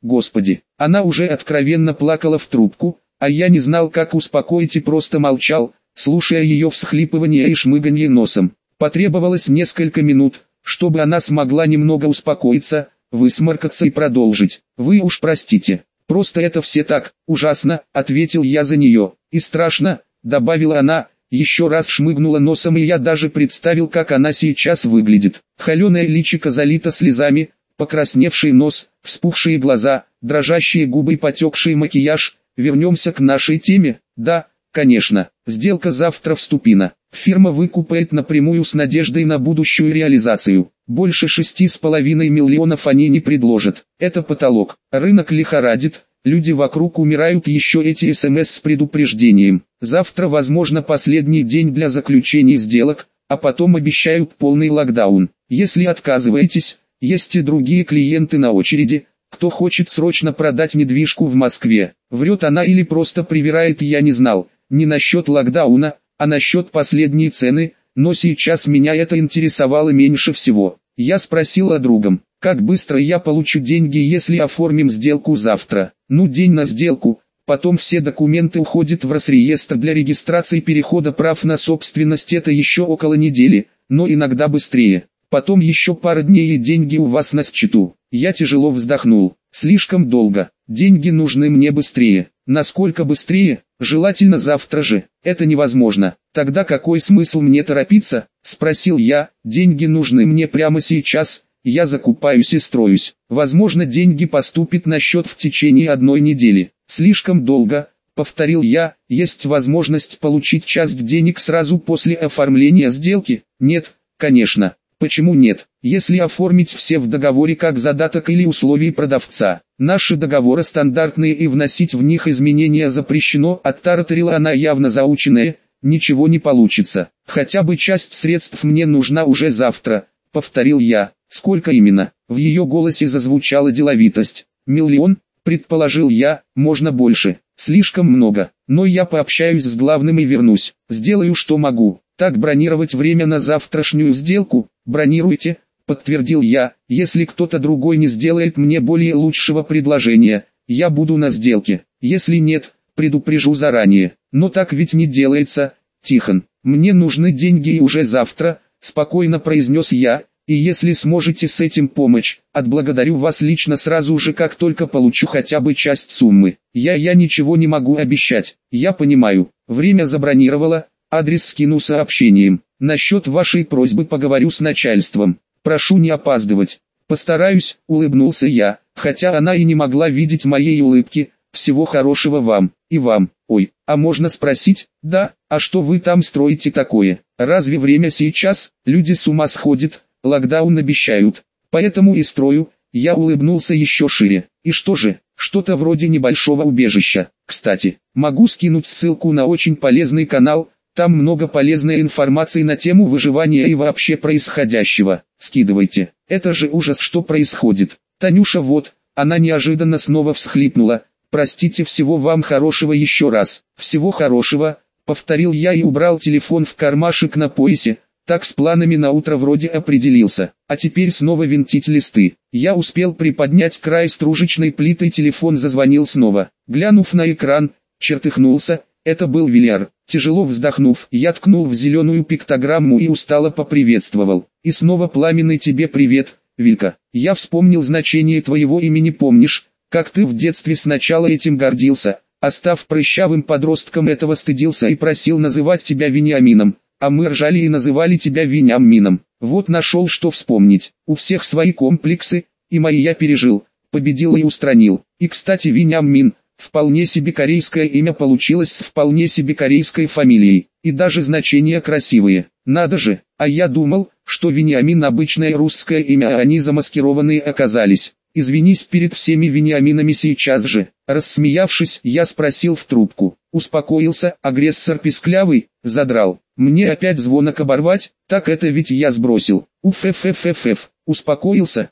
Господи, она уже откровенно плакала в трубку, а я не знал, как успокоить и просто молчал, слушая ее всхлипывание и шмыганье носом. Потребовалось несколько минут, чтобы она смогла немного успокоиться, высморкаться и продолжить. «Вы уж простите, просто это все так ужасно», — ответил я за нее. «И страшно», — добавила она, еще раз шмыгнула носом, и я даже представил, как она сейчас выглядит. Холеное личико залито слезами, покрасневший нос, вспухшие глаза, дрожащие губы и потекший макияж. Вернемся к нашей теме. Да, конечно, сделка завтра вступена. Фирма выкупает напрямую с надеждой на будущую реализацию. Больше 6,5 миллионов они не предложат. Это потолок. Рынок лихорадит, люди вокруг умирают, еще эти СМС с предупреждением. Завтра возможно последний день для заключения сделок, а потом обещают полный локдаун. Если отказываетесь, есть и другие клиенты на очереди. Кто хочет срочно продать недвижку в Москве? Врет она или просто привирает, я не знал. Не насчет локдауна, а насчет последней цены, но сейчас меня это интересовало меньше всего. Я спросил о другом, как быстро я получу деньги, если оформим сделку завтра. Ну, день на сделку, потом все документы уходят в Росреестр для регистрации перехода прав на собственность, это еще около недели, но иногда быстрее. Потом еще пара дней и деньги у вас на счету. Я тяжело вздохнул. Слишком долго. Деньги нужны мне быстрее. Насколько быстрее? Желательно завтра же. Это невозможно. Тогда какой смысл мне торопиться? Спросил я. Деньги нужны мне прямо сейчас. Я закупаюсь и строюсь. Возможно, деньги поступят на счет в течение 1 недели. Слишком долго, повторил я. Есть возможность получить часть денег сразу после оформления сделки? Нет, конечно. Почему нет? Если оформить все в договоре как задаток или условия продавца. Наши договоры стандартные и вносить в них изменения запрещено, оттараторила она явно заученная, ничего не получится. Хотя бы часть средств мне нужна уже завтра, повторил я. Сколько именно? В ее голосе зазвучала деловитость. 1 миллион, предположил я, можно больше. Слишком много, но я пообщаюсь с главным и вернусь. Сделаю, что могу. Так бронировать время на завтрашнюю сделку? Бронируйте, подтвердил я. Если кто-то другой не сделает мне более лучшего предложения, я буду на сделке. Если нет, предупрежу заранее. Но так ведь не делается, Тихон. Мне нужны деньги и уже завтра, спокойно произнес я. И если сможете с этим помочь, отблагодарю вас лично сразу же, как только получу хотя бы часть суммы. Я ничего не могу обещать. Я понимаю. Время забронировала. Адрес скину сообщением. Насчет вашей просьбы поговорю с начальством. Прошу не опаздывать. Постараюсь, улыбнулся я, хотя она и не могла видеть моей улыбки. Всего хорошего вам, и вам. Ой, а можно спросить? Да, а что вы там строите такое? Разве время сейчас? Люди с ума сходят, локдаун обещают. Поэтому и строю. Я улыбнулся еще шире. И что же? Что-то вроде небольшого убежища. Кстати, могу скинуть ссылку на очень полезный канал. Там много полезной информации на тему выживания и вообще происходящего. Скидывайте. Это же ужас, что происходит. Танюша, вот, она неожиданно снова всхлипнула. Простите, всего вам хорошего еще раз. Всего хорошего, повторил я и убрал телефон в кармашек на поясе. Так с планами на утро вроде определился. А теперь снова винтить листы. Я успел приподнять край стружечной плиты, телефон зазвонил снова. Глянув на экран, чертыхнулся. Это был Вильяр. Тяжело вздохнув, я ткнул в зеленую пиктограмму и устало поприветствовал. И снова пламенный тебе привет, Вилька. Я вспомнил значение твоего имени, помнишь, как ты в детстве сначала этим гордился, а став прыщавым подростком этого стыдился и просил называть тебя Вениамином, а мы ржали и называли тебя Вениамином. Вот нашел что вспомнить. У всех свои комплексы, и мои я пережил, победил и устранил. И кстати, Вениамин — вполне себе корейское имя получилось с вполне себе корейской фамилией, и даже значения красивые. Надо же, а я думал, что Вениамин обычное русское имя, а они замаскированные оказались. Извинись перед всеми Вениаминами сейчас же. Рассмеявшись, я спросил в трубку. Успокоился, агрессор писклявый, задрал. Мне опять звонок оборвать, так это ведь я сбросил. Уф-ф-ф-ф-ф. Успокоился,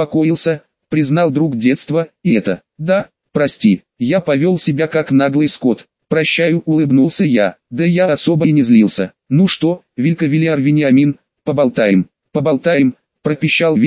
признал друг детства, и это, да. Прости, я повел себя как наглый скот. Прощаю, улыбнулся я. Да я особо и не злился. Ну что, Вилька, Вильяр, Вениамин, поболтаем, пропищал Вилька,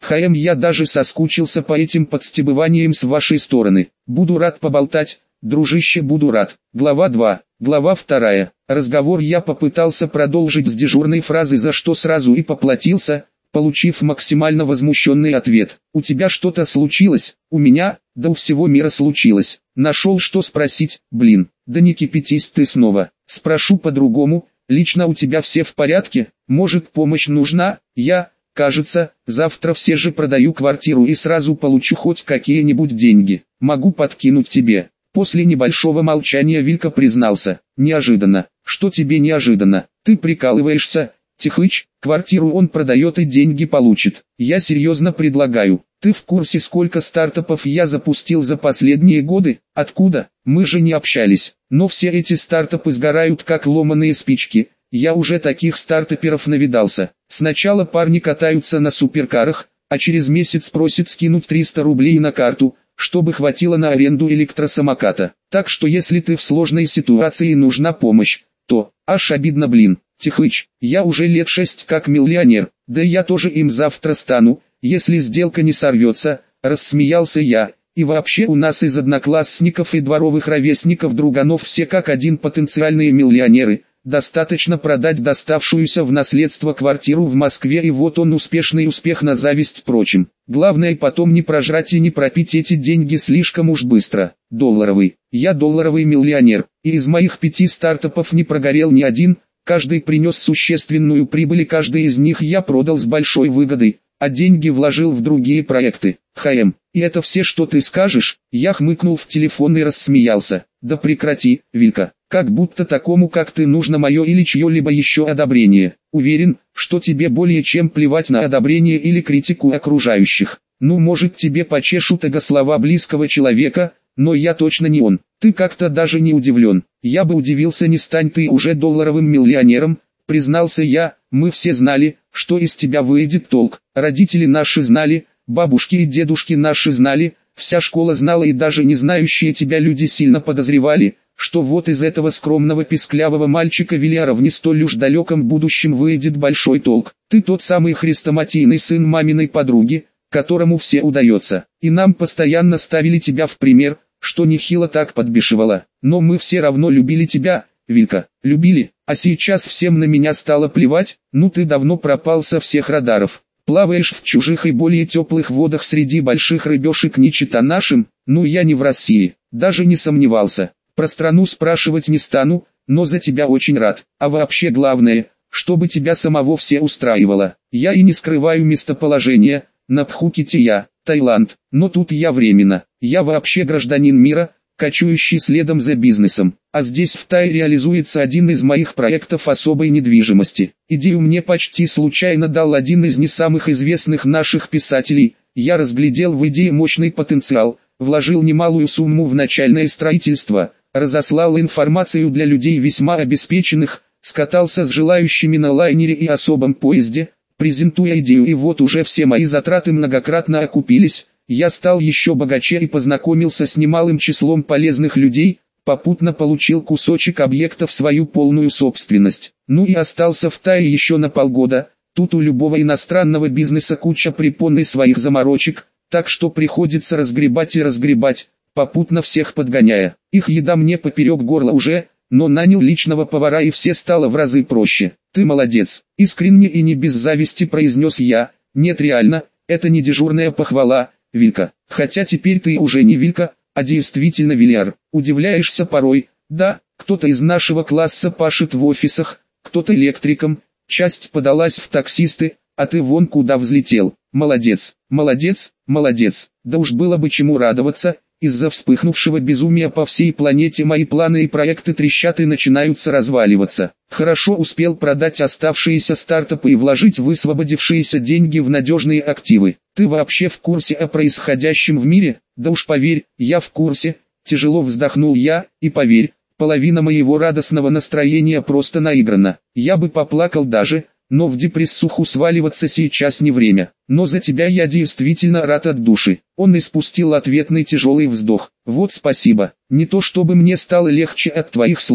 Я даже соскучился по этим подстебываниям с вашей стороны. Буду рад поболтать, дружище, буду рад. Глава 2. Глава 2. Разговор я попытался продолжить с дежурной фразы, за что сразу и поплатился, получив максимально возмущенный ответ. У тебя что-то случилось? У меня? Да у всего мира случилось. Нашел что спросить, блин. Да не кипятись ты снова. Спрошу по-другому. Лично у тебя все в порядке? Может, помощь нужна? Кажется, завтра все же продаю квартиру и сразу получу хоть какие-нибудь деньги. Могу подкинуть тебе. После небольшого молчания Вилька признался. Неожиданно. Что тебе неожиданно? Ты прикалываешься? Тихыч, квартиру он продает и деньги получит. Я серьезно предлагаю. Ты в курсе, сколько стартапов я запустил за последние годы? Откуда? Мы же не общались. Но все эти стартапы сгорают как ломаные спички. Я уже таких стартаперов навидался. Сначала парни катаются на суперкарах, а через месяц просят скинуть 300 рублей на карту, чтобы хватило на аренду электросамоката. Так что если ты в сложной ситуации и нужна помощь, то, аж обидно, блин. Тихыч, я уже лет 6 как миллионер, да я тоже им завтра стану, если сделка не сорвется, рассмеялся я. И вообще у нас из одноклассников и дворовых ровесников друганов все как один потенциальные миллионеры. Достаточно продать доставшуюся в наследство квартиру в Москве, и вот он успешный успех на зависть прочим. Главное потом не прожрать и не пропить эти деньги слишком уж быстро. Долларовый. Я долларовый миллионер, и из моих 5 стартапов не прогорел ни один, каждый принес существенную прибыль, и каждый из них я продал с большой выгодой, а деньги вложил в другие проекты. И это все, что ты скажешь? Я хмыкнул в телефон и рассмеялся. Да прекрати, Вилька. Как будто такому, как ты, нужно мое или чье-либо еще одобрение. Уверен, что тебе более чем плевать на одобрение или критику окружающих. Ну, может, тебе почешут эго слова близкого человека, но я точно не он. Ты как-то даже не удивлен. Я бы удивился, не стань ты уже долларовым миллионером, признался я. Мы все знали, что из тебя выйдет толк. Родители наши знали, бабушки и дедушки наши знали, вся школа знала, и даже не знающие тебя люди сильно подозревали, что вот из этого скромного писклявого мальчика Вильяра в не столь уж далеком будущем выйдет большой толк. Ты тот самый хрестоматийный сын маминой подруги, которому все удается. И нам постоянно ставили тебя в пример, что нехило так подбешивало. Но мы все равно любили тебя, Вилька, любили. А сейчас всем на меня стало плевать. Ну, ты давно пропал со всех радаров. Плаваешь в чужих и более теплых водах среди больших рыбешек, не чета нашим. Ну, я не в России, даже не сомневался. Про страну спрашивать не стану, но за тебя очень рад. А вообще главное, чтобы тебя самого все устраивало. Я и не скрываю местоположение. На Пхукете я, Таиланд, но тут я временно. Я вообще гражданин мира, кочующий следом за бизнесом. А здесь в Тае реализуется один из моих проектов особой недвижимости. Идею мне почти случайно дал один из не самых известных наших писателей. Я разглядел в идее мощный потенциал, вложил немалую сумму в начальное строительство, разослал информацию для людей весьма обеспеченных, скатался с желающими на лайнере и особом поезде, презентуя идею, и вот уже все мои затраты многократно окупились. Я стал еще богаче и познакомился с немалым числом полезных людей, попутно получил кусочек объекта в свою полную собственность. Ну и остался в Тае еще на полгода. Тут у любого иностранного бизнеса куча препон и своих заморочек, так что приходится разгребать и разгребать, попутно всех подгоняя. Их еда мне поперек горла уже, но нанял личного повара, и все стало в разы проще. Ты молодец, искренне и не без зависти произнес я. Нет, реально, это не дежурная похвала, Вилька. Хотя теперь ты уже не Вилька, а действительно Вильяр. Удивляешься порой. Да, кто-то из нашего класса пашет в офисах, кто-то электриком, часть подалась в таксисты, а ты вон куда взлетел. Молодец, молодец, молодец. Да уж было бы чему радоваться. Из-за вспыхнувшего безумия по всей планете мои планы и проекты трещат и начинаются разваливаться. Хорошо успел продать оставшиеся стартапы и вложить высвободившиеся деньги в надежные активы. Ты вообще в курсе о происходящем в мире? Да уж поверь, я в курсе. Тяжело вздохнул я, и поверь, половина моего радостного настроения просто наиграна. Я бы поплакал даже, но в депрессуху сваливаться сейчас не время. Но за тебя я действительно рад от души. Он испустил ответный тяжелый вздох. Вот спасибо. Не то чтобы мне стало легче от твоих слов,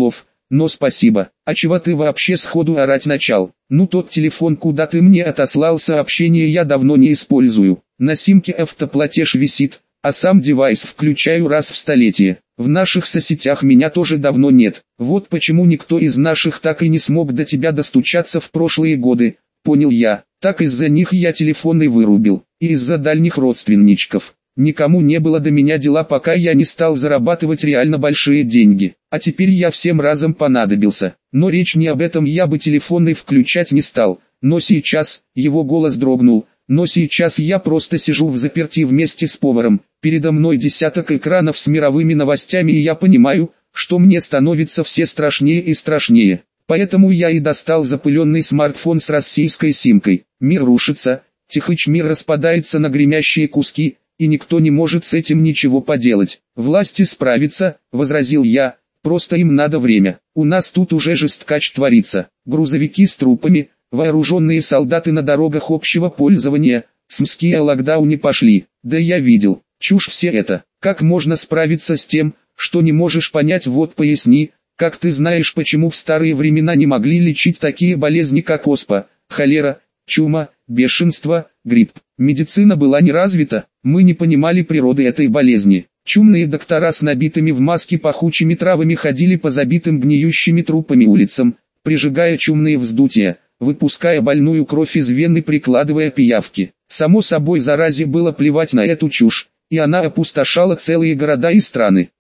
но спасибо. А чего ты вообще сходу орать начал? Ну тот телефон, куда ты мне отослал сообщение, я давно не использую. На симке автоплатеж висит, а сам девайс включаю раз в столетие. В наших соцсетях меня тоже давно нет. Вот почему никто из наших так и не смог до тебя достучаться в прошлые годы. Понял я. Так из-за них я телефон и вырубил. И из-за дальних родственничков. Никому не было до меня дела, пока я не стал зарабатывать реально большие деньги. А теперь я всем разом понадобился. Но речь не об этом, я бы телефонный включать не стал. Но сейчас, его голос дрогнул. Но сейчас я просто сижу взаперти вместе с поваром. Передо мной десяток экранов с мировыми новостями, и я понимаю, что мне становится все страшнее и страшнее. Поэтому я и достал запыленный смартфон с российской симкой. Мир рушится, Тихыч, мир распадается на гремящие куски, и никто не может с этим ничего поделать. Власти справятся, возразил я, просто им надо время. У нас тут уже жесткач творится. Грузовики с трупами, вооруженные солдаты на дорогах общего пользования, с МСКи о локдауне пошли. Да я видел, чушь все это. Как можно справиться с тем, что не можешь понять? Вот поясни. Как ты знаешь, почему в старые времена не могли лечить такие болезни, как оспа, холера, чума, бешенство, грипп? Медицина была не развита, мы не понимали природы этой болезни. Чумные доктора с набитыми в маски пахучими травами ходили по забитым гниющими трупами улицам, прижигая чумные вздутия, выпуская больную кровь из вены, прикладывая пиявки. Само собой, заразе было плевать на эту чушь, и она опустошала целые города и страны.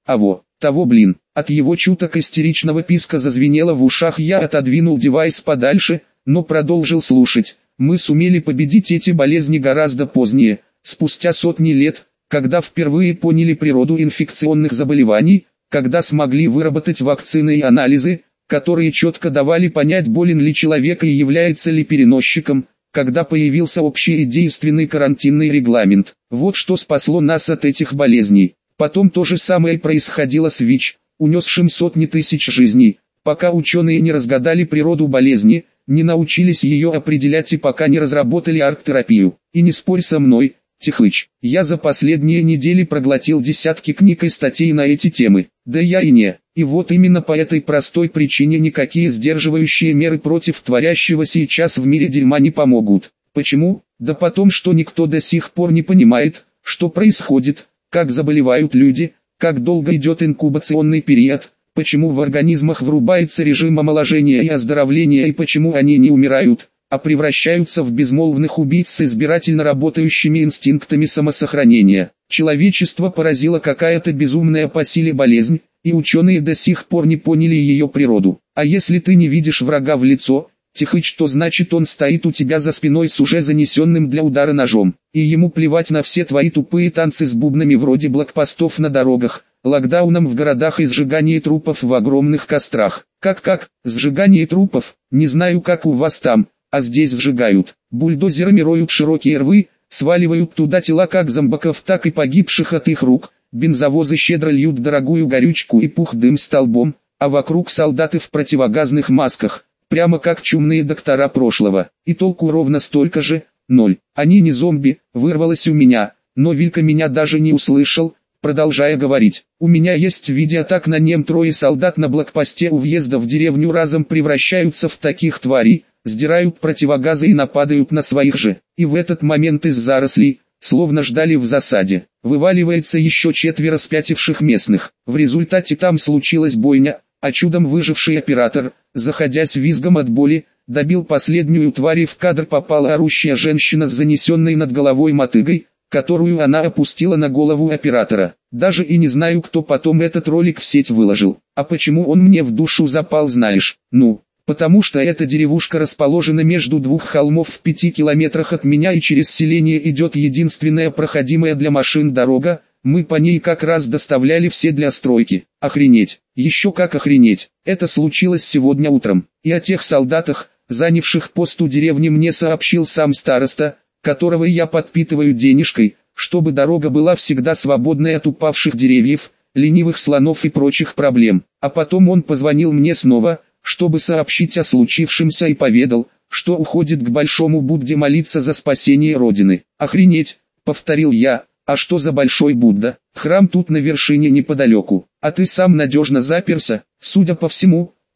От его чуток истеричного писка зазвенело в ушах, я отодвинул девайс подальше, но продолжил слушать. Мы сумели победить эти болезни гораздо позднее, спустя сотни лет, когда впервые поняли природу инфекционных заболеваний, когда смогли выработать вакцины и анализы, которые четко давали понять, болен ли человек и является ли переносчиком, когда появился общий и действенный карантинный регламент. Вот что спасло нас от этих болезней. Потом то же самое происходило с ВИЧ, унесшим сотни тысяч жизней, пока ученые не разгадали природу болезни, не научились ее определять и пока не разработали арт-терапию. И не спорь со мной, Тихыч, я за последние недели проглотил десятки книг и статей на эти темы. Да я и не. И вот именно по этой простой причине никакие сдерживающие меры против творящего сейчас в мире дерьма не помогут. Почему? Да потому что никто до сих пор не понимает, что происходит, как заболевают люди, как долго идет инкубационный период, почему в организмах врубается режим омоложения и оздоровления и почему они не умирают, а превращаются в безмолвных убийц с избирательно работающими инстинктами самосохранения. Человечество поразила какая-то безумная по силе болезнь, и ученые до сих пор не поняли ее природу. А если ты не видишь врага в лицо, Тихыч, то значит он стоит у тебя за спиной с уже занесенным для удара ножом, и ему плевать на все твои тупые танцы с бубнами вроде блокпостов на дорогах, локдауном в городах и сжигание трупов в огромных кострах. Как? Сжигание трупов? Не знаю, как у вас там, а здесь сжигают. Бульдозерами роют широкие рвы, сваливают туда тела как зомбаков, так и погибших от их рук. Бензовозы щедро льют дорогую горючку и пух дым столбом, а вокруг солдаты в противогазных масках, прямо как чумные доктора прошлого. И толку ровно столько же, ноль. Они не зомби, вырвалось у меня, но Вилька меня даже не услышал, продолжая говорить. У меня есть видео, так на нем трое солдат на блокпосте у въезда в деревню разом превращаются в таких тварей, сдирают противогазы и нападают на своих же. И в этот момент из зарослей, словно ждали в засаде, вываливается еще 4 спятивших местных. В результате там случилась бойня, а чудом выживший оператор, заходясь визгом от боли, добил последнюю тварь, и в кадр попала орущая женщина с занесенной над головой мотыгой, которую она опустила на голову оператора. Даже и не знаю, кто потом этот ролик в сеть выложил. А почему он мне в душу запал, знаешь? Ну, потому что эта деревушка расположена между 2 холмов в 5 километрах от меня, и через селение идет единственная проходимая для машин дорога. Мы по ней как раз доставляли все для стройки. Охренеть, еще как охренеть. Это случилось сегодня утром. И о тех солдатах, занявших пост у деревни, мне сообщил сам староста, которого я подпитываю денежкой, чтобы дорога была всегда свободной от упавших деревьев, ленивых слонов и прочих проблем. А потом он позвонил мне снова, чтобы сообщить о случившемся, и поведал, что уходит к Большому Будде молиться за спасение Родины. Охренеть, повторил я. А что за Большой Будда? Храм тут на вершине неподалеку. А ты сам надежно заперся? Судя по всему,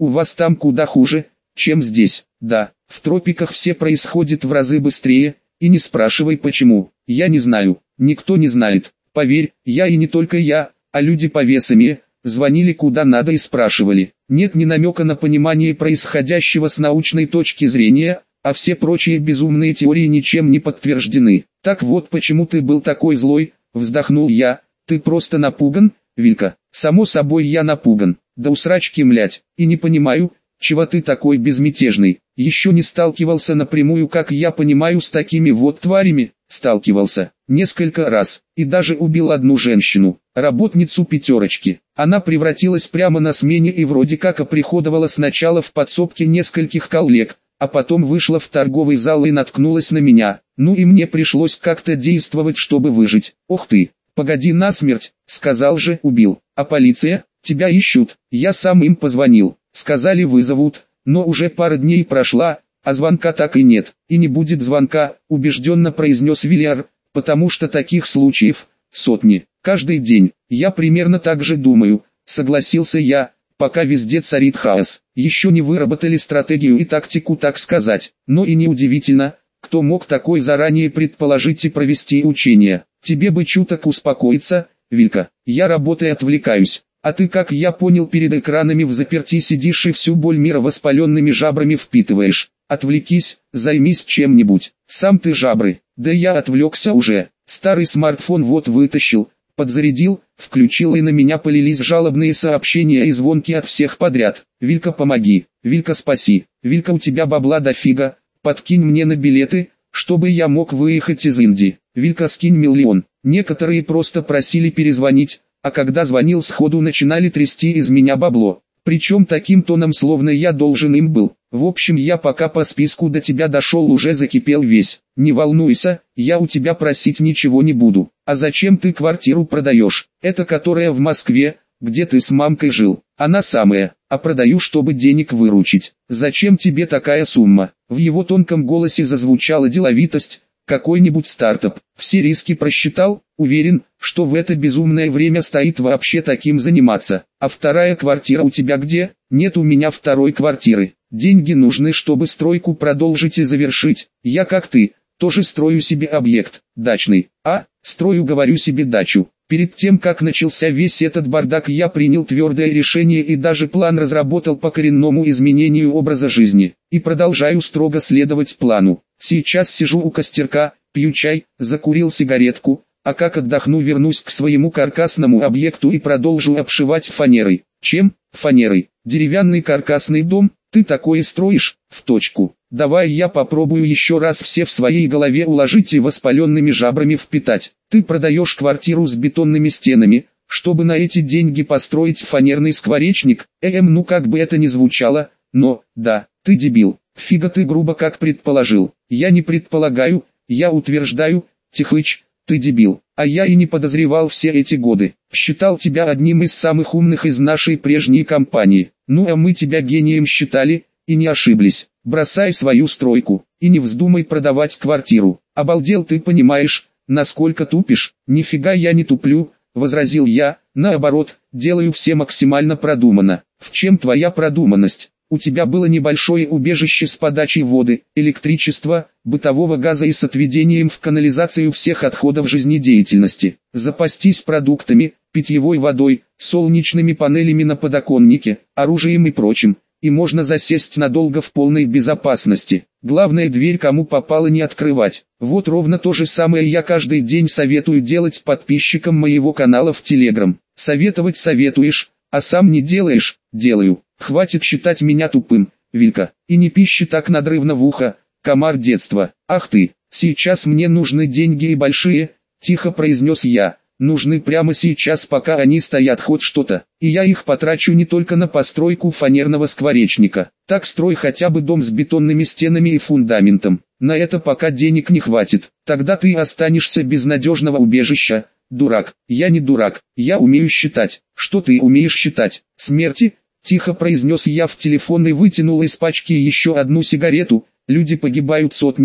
у вас там куда хуже, чем здесь. Да, в тропиках все происходит в разы быстрее, и не спрашивай почему. Я не знаю, никто не знает. Поверь, я и не только я, а люди повесами, звонили куда надо и спрашивали. Нет ни намека на понимание происходящего с научной точки зрения, а все прочие безумные теории ничем не подтверждены. Так вот почему ты был такой злой, вздохнул я. Ты просто напуган, Вилька. Само собой я напуган, да усрачки млять, и не понимаю, чего ты такой безмятежный. Еще не сталкивался напрямую, как я понимаю, с такими вот тварями. Сталкивался несколько раз, и даже убил одну женщину, работницу пятерочки. Она превратилась прямо на смене и вроде как оприходовала сначала в подсобке нескольких коллег, а потом вышла в торговый зал и наткнулась на меня. Ну и мне пришлось как-то действовать, чтобы выжить. Ох ты, погоди насмерть, сказал же, убил. А полиция? Тебя ищут. Я сам им позвонил, сказали вызовут, но уже пара дней прошла, а звонка так и нет. И не будет звонка, убежденно произнес Вильяр, потому что таких случаев сотни, каждый день. Я примерно так же думаю, согласился я, пока везде царит хаос. Еще не выработали стратегию и тактику, так сказать. Но и неудивительно, кто мог такой заранее предположить и провести учения. Тебе бы чуток успокоиться, Вилька. Я работой отвлекаюсь. А ты, как я понял, перед экранами в заперти сидишь и всю боль мира воспаленными жабрами впитываешь. Отвлекись, займись чем-нибудь. Сам ты жабры. Да я отвлекся уже. Старый смартфон вот вытащил, подзарядил, включил, и на меня полились жалобные сообщения и звонки от всех подряд. Вилька, помоги. Вилька, спаси. Вилька, у тебя бабла дофига. Подкинь мне на билеты, чтобы я мог выехать из Индии. Вилька, скинь миллион. Некоторые просто просили перезвонить, а когда звонил сходу начинали трясти из меня бабло. Причем таким тоном, словно я должен им был. В общем, я пока по списку до тебя дошел, уже закипел весь. Не волнуйся, я у тебя просить ничего не буду. А зачем ты квартиру продаешь? Это которая в Москве, где ты с мамкой жил. Она самая. А продаю, чтобы денег выручить. Зачем тебе такая сумма? В его тонком голосе зазвучала деловитость. Какой-нибудь стартап. Все риски просчитал, уверен, что в это безумное время стоит вообще таким заниматься. А вторая квартира у тебя где? Нет у меня второй квартиры. Деньги нужны, чтобы стройку продолжить и завершить. Я, как ты, тоже строю себе объект, дачный. Строю, говорю, себе дачу. Перед тем, как начался весь этот бардак, я принял твердое решение и даже план разработал по коренному изменению образа жизни. И продолжаю строго следовать плану. Сейчас сижу у костерка, пью чай, закурил сигаретку, а как отдохну, вернусь к своему каркасному объекту и продолжу обшивать фанерой. Чем? Фанерой. Деревянный каркасный дом? Ты такое строишь? В точку. Давай я попробую еще раз все в своей голове уложить и воспаленными жабрами впитать. Ты продаешь квартиру с бетонными стенами, чтобы на эти деньги построить фанерный скворечник? Ну как бы это ни звучало, но, да, ты дебил. Фига ты грубо как предположил. Я не предполагаю, я утверждаю, Тихыч, ты дебил. А я и не подозревал все эти годы. Считал тебя одним из самых умных из нашей прежней компании. Ну а мы тебя гением считали, и не ошиблись. Бросай свою стройку, и не вздумай продавать квартиру. Обалдел, ты понимаешь, насколько тупишь? Нифига я не туплю, возразил я, наоборот, делаю все максимально продуманно. В чем твоя продуманность? У тебя было небольшое убежище с подачей воды, электричества, бытового газа и с отведением в канализацию всех отходов жизнедеятельности. Запастись продуктами, питьевой водой, солнечными панелями на подоконнике, оружием и прочим. И можно засесть надолго в полной безопасности. Главное, дверь кому попало не открывать. Вот ровно то же самое я каждый день советую делать подписчикам моего канала в Telegram. Советовать советуешь, а сам не делаешь? Делаю. Хватит считать меня тупым, Вилька. И не пищи так надрывно в ухо, комар детства. Ах ты, сейчас мне нужны деньги и большие, тихо произнес я. Нужны прямо сейчас, пока они стоят хоть что-то. И я их потрачу не только на постройку фанерного скворечника. Так строй хотя бы дом с бетонными стенами и фундаментом. На это пока денег не хватит. Тогда ты останешься без надежного убежища. Дурак. Я не дурак. Я умею считать. Что ты умеешь считать? Смерти? Тихо произнес я в телефон и вытянул из пачки еще одну сигарету. Люди погибают сотнями,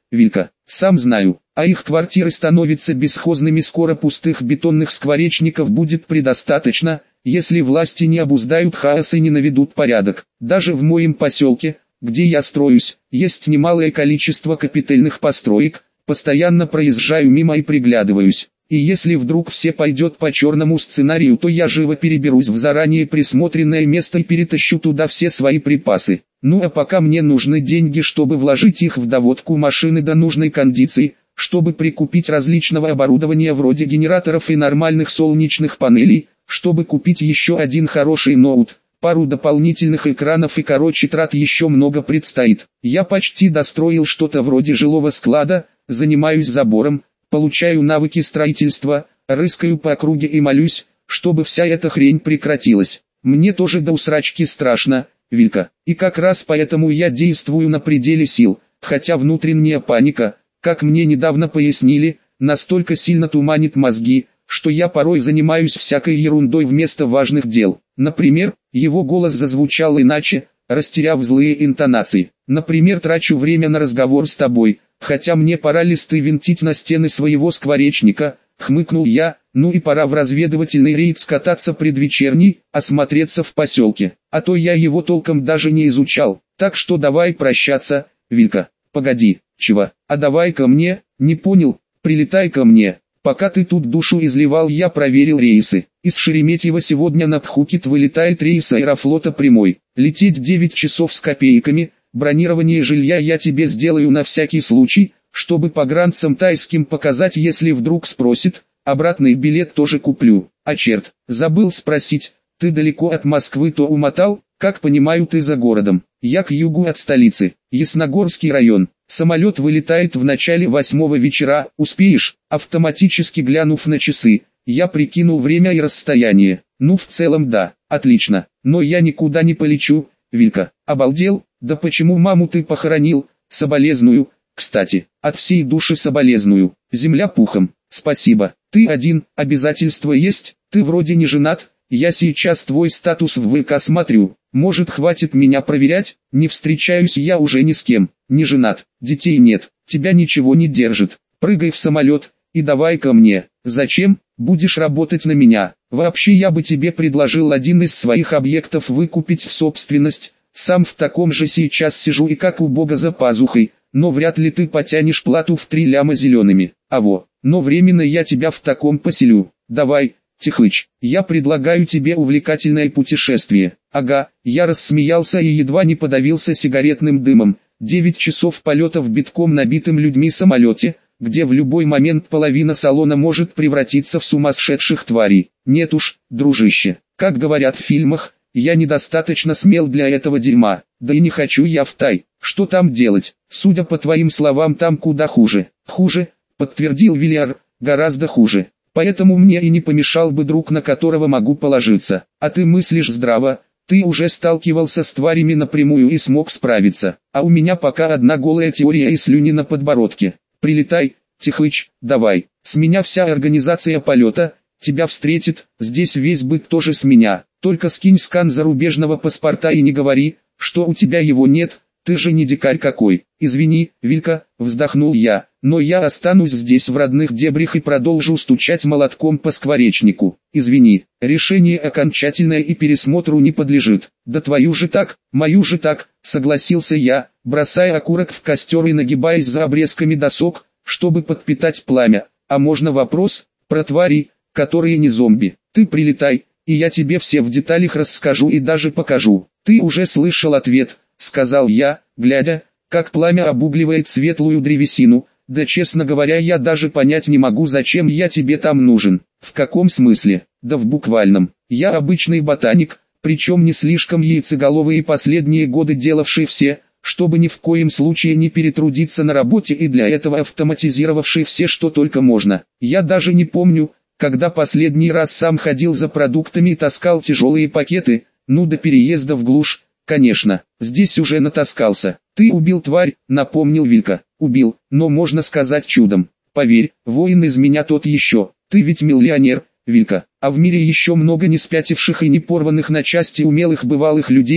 Вилька, сам знаю, а их квартиры становятся бесхозными, скоро пустых бетонных скворечников будет предостаточно, если власти не обуздают хаос и не наведут порядок. Даже в моем поселке, где я строюсь, есть немалое количество капитальных построек, постоянно проезжаю мимо и приглядываюсь. И если вдруг все пойдет по черному сценарию, то я живо переберусь в заранее присмотренное место и перетащу туда все свои припасы. Ну а пока мне нужны деньги, чтобы вложить их в доводку машины до нужной кондиции, чтобы прикупить различного оборудования вроде генераторов и нормальных солнечных панелей, чтобы купить еще один хороший ноут, пару дополнительных экранов и короче трат еще много предстоит. Я почти достроил что-то вроде жилого склада, занимаюсь забором, получаю навыки строительства, рыскаю по округе и молюсь, чтобы вся эта хрень прекратилась. Мне тоже до усрачки страшно, Вилька, и как раз поэтому я действую на пределе сил, хотя внутренняя паника, как мне недавно пояснили, настолько сильно туманит мозги, что я порой занимаюсь всякой ерундой вместо важных дел. Например, его голос зазвучал иначе, растеряв злые интонации. Например, трачу время на разговор с тобой, хотя мне пора листы винтить на стены своего скворечника, хмыкнул я, ну и пора в разведывательный рейд скататься предвечерний, осмотреться в поселке, а то я его толком даже не изучал, так что давай прощаться, Вилька. Погоди, чего, а давай ко мне, не понял, прилетай ко мне. Пока ты тут душу изливал, я проверил рейсы. Из Шереметьево сегодня на Пхукет вылетает рейс Аэрофлота прямой. Лететь 9 часов с копейками. Бронирование жилья я тебе сделаю на всякий случай, чтобы погранцам тайским показать, если вдруг спросит. Обратный билет тоже куплю. А черт, забыл спросить, ты далеко от Москвы то умотал? Как понимаю, ты за городом. Я к югу от столицы, Ясногорский район. Самолет вылетает в начале 8 вечера, успеешь? Автоматически глянув на часы, я прикинул время и расстояние. Ну в целом да, отлично, но я никуда не полечу, Вилька. Обалдел? Да почему маму ты похоронил? Соболезную, кстати, от всей души соболезную. Земля пухом, спасибо. Ты один, обязательства есть? Ты вроде не женат? Я сейчас твой статус в ВК смотрю. Может, хватит меня проверять? Не встречаюсь я уже ни с кем. Не женат, детей нет, тебя ничего не держит. Прыгай в самолет и давай ко мне. Зачем? Будешь работать на меня. Вообще я бы тебе предложил один из своих объектов выкупить в собственность. Сам в таком же сейчас сижу и как у бога за пазухой, но вряд ли ты потянешь плату в 3 ляма зелеными. Но временно я тебя в таком поселю. Давай, Тихыч, я предлагаю тебе увлекательное путешествие. Ага, я рассмеялся и едва не подавился сигаретным дымом. 9 часов полета в битком набитым людьми самолете, где в любой момент половина салона может превратиться в сумасшедших тварей. Нет уж, дружище, как говорят в фильмах, я недостаточно смел для этого дерьма, да и не хочу я в Тай. Что там делать? Судя по твоим словам, там куда хуже. Хуже, подтвердил Вильяр, гораздо хуже. Поэтому мне и не помешал бы друг, на которого могу положиться. А ты мыслишь здраво, ты уже сталкивался с тварями напрямую и смог справиться. А у меня пока одна голая теория и слюни на подбородке. Прилетай, Тихыч, давай. С меня вся организация полета, тебя встретит, здесь весь быт тоже с меня. Только скинь скан зарубежного паспорта и не говори, что у тебя его нет, ты же не дикарь какой. Извини, Вилька, вздохнул я, но я останусь здесь в родных дебрях и продолжу стучать молотком по скворечнику. Извини, решение окончательное и пересмотру не подлежит. Да твою же так, мою же так, согласился я, бросая окурок в костер и нагибаясь за обрезками досок, чтобы подпитать пламя. А можно вопрос? Про твари, которые не зомби. Ты прилетай, и я тебе все в деталях расскажу и даже покажу. Ты уже слышал ответ, сказал я, глядя, как пламя обугливает светлую древесину. Да честно говоря, я даже понять не могу, зачем я тебе там нужен. В каком смысле? Да в буквальном. Я обычный ботаник, причем не слишком яйцеголовый и последние годы делавший все, чтобы ни в коем случае не перетрудиться на работе и для этого автоматизировавший все, что только можно. Я даже не помню, когда последний раз сам ходил за продуктами и таскал тяжелые пакеты, ну до переезда в глушь, конечно, здесь уже натаскался. Ты убил тварь, напомнил Вилька. Убил, но можно сказать чудом. Поверь, воин из меня тот еще. Ты ведь миллионер, Вилька, а в мире еще много не спятивших и не порванных на части умелых бывалых людей,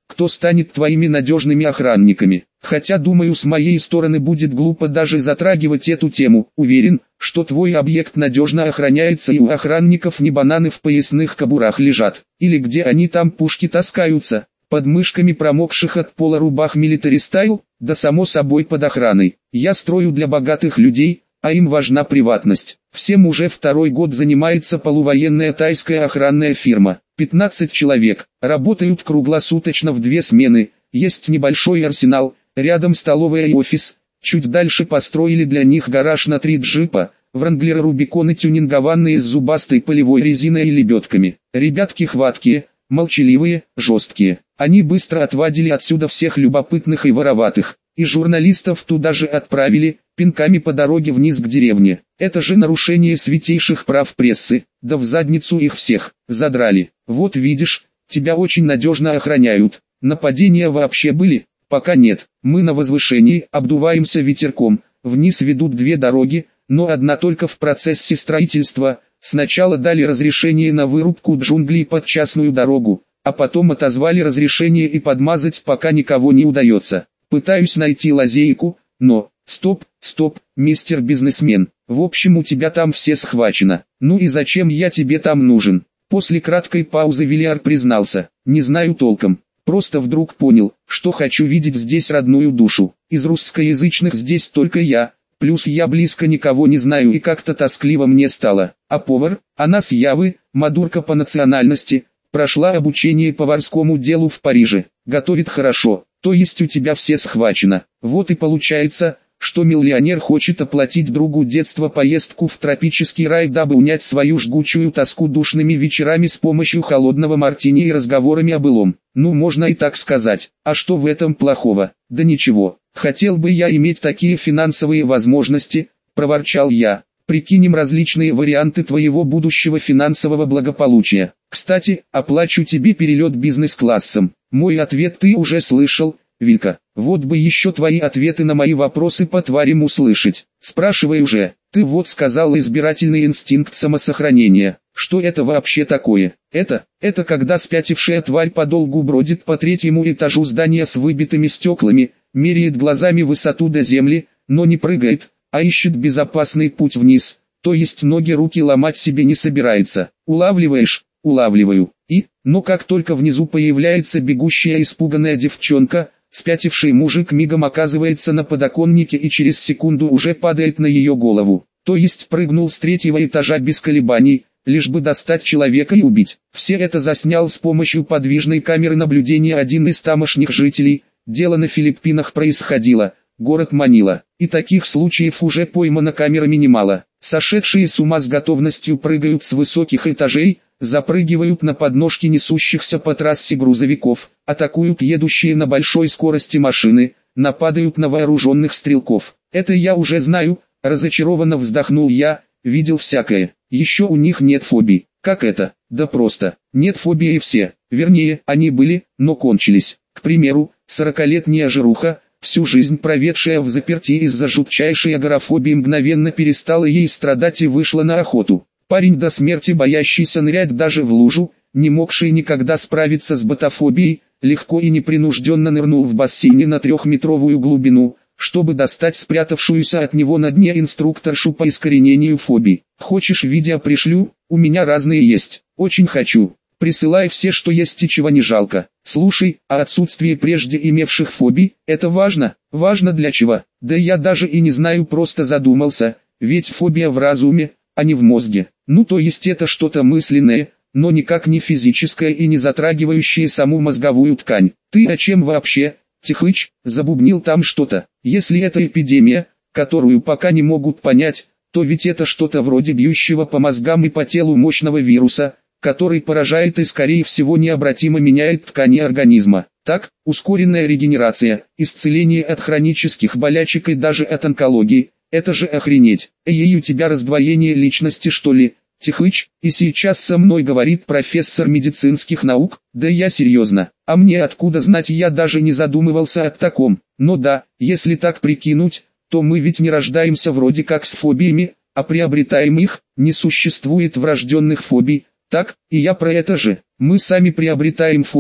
кто станет твоими надежными охранниками. Хотя думаю, с моей стороны будет глупо даже затрагивать эту тему. Уверен, что твой объект надежно охраняется и у охранников не бананы в поясных кобурах лежат, или где они там пушки таскаются, под мышками промокших от пола рубах милитари стайл, да само собой под охраной. Я строю для богатых людей, а им важна приватность. Всем уже второй год занимается полувоенная тайская охранная фирма. 15 человек, работают круглосуточно в 2 смены, есть небольшой арсенал, рядом столовая и офис, чуть дальше построили для них гараж на 3 джипа, Вранглеры Рубиконы тюнингованные с зубастой полевой резиной и лебедками. Ребятки хваткие, молчаливые, жесткие. Они быстро отвадили отсюда всех любопытных и вороватых, и журналистов туда же отправили, пинками по дороге вниз к деревне. Это же нарушение святейших прав прессы, да в задницу их всех, задрали. Вот видишь, тебя очень надежно охраняют. Нападения вообще были? Пока нет. Мы на возвышении, обдуваемся ветерком, вниз ведут 2 дороги, но одна только в процессе строительства. Сначала дали разрешение на вырубку джунглей под частную дорогу, а потом отозвали разрешение и подмазать пока никого не удается. Пытаюсь найти лазейку, но... Стоп, мистер бизнесмен, в общем у тебя там все схвачено. Ну и зачем я тебе там нужен? После краткой паузы Вильяр признался, не знаю толком. Просто вдруг понял, что хочу видеть здесь родную душу. Из русскоязычных здесь только я, плюс я близко никого не знаю и как-то тоскливо мне стало. А повар, она с Явы, мадурка по национальности, прошла обучение поварскому делу в Париже, готовит хорошо, то есть у тебя все схвачено. Вот и получается, что миллионер хочет оплатить другу детства поездку в тропический рай, дабы унять свою жгучую тоску душными вечерами с помощью холодного мартини и разговорами о былом. Ну можно и так сказать, а что в этом плохого? Да ничего, хотел бы я иметь такие финансовые возможности, проворчал я. Прикинем различные варианты твоего будущего финансового благополучия. Кстати, оплачу тебе перелет бизнес-классом. Мой ответ ты уже слышал, Вилька. Вот бы еще твои ответы на мои вопросы по тварям услышать. Спрашивай уже. Ты вот сказал избирательный инстинкт самосохранения. Что это вообще такое? Это когда спятившая тварь подолгу бродит по 3-му этажу здания с выбитыми стеклами, меряет глазами высоту до земли, но не прыгает, а ищет безопасный путь вниз, то есть ноги-руки ломать себе не собирается. Улавливаешь? Улавливаю. Но как только внизу появляется бегущая испуганная девчонка, спятивший мужик мигом оказывается на подоконнике и через секунду уже падает на ее голову. То есть прыгнул с 3-го этажа без колебаний, лишь бы достать человека и убить. Все это заснял с помощью подвижной камеры наблюдения один из тамошних жителей. Дело на Филиппинах происходило, город Манила. И таких случаев уже поймано камерами немало. Сошедшие с ума с готовностью прыгают с высоких этажей, запрыгивают на подножки несущихся по трассе грузовиков, атакуют едущие на большой скорости машины, нападают на вооруженных стрелков. Это я уже знаю, разочарованно вздохнул я, видел всякое. Еще у них нет фобий. Как это? Да просто. Нет фобии все. Вернее, они были, но кончились. К примеру, 40-летняя жируха, всю жизнь проведшая в заперти из-за жутчайшей агорафобии, мгновенно перестала ей страдать и вышла на охоту. Парень до смерти боящийся нырять даже в лужу, не могший никогда справиться с ботафобией, легко и непринужденно нырнул в бассейне на 3-метровую глубину, чтобы достать спрятавшуюся от него на дне инструкторшу по искоренению фобий. Хочешь видео пришлю? У меня разные есть. Очень хочу. Присылай все, что есть и чего не жалко. Слушай, а отсутствие прежде имевших фобий, это важно? Важно для чего? Да я даже и не знаю, просто задумался, ведь фобия в разуме, а не в мозге. Ну то есть это что-то мысленное, но никак не физическое и не затрагивающее саму мозговую ткань. Ты о чем вообще? Тихыч, забубнил там что-то. Если это эпидемия, которую пока не могут понять, то ведь это что-то вроде бьющего по мозгам и по телу мощного вируса, который поражает и скорее всего необратимо меняет ткани организма. Так, ускоренная регенерация, исцеление от хронических болячек и даже от онкологии. Это же охренеть. Эй, у тебя раздвоение личности что ли? Тихыч, и сейчас со мной говорит профессор медицинских наук? Да я серьезно, а мне откуда знать, я даже не задумывался о таком. Но да, если так прикинуть, то мы ведь не рождаемся вроде как с фобиями, а приобретаем их, не существует врожденных фобий. Так, и я про это же. Мы сами приобретаем фобии,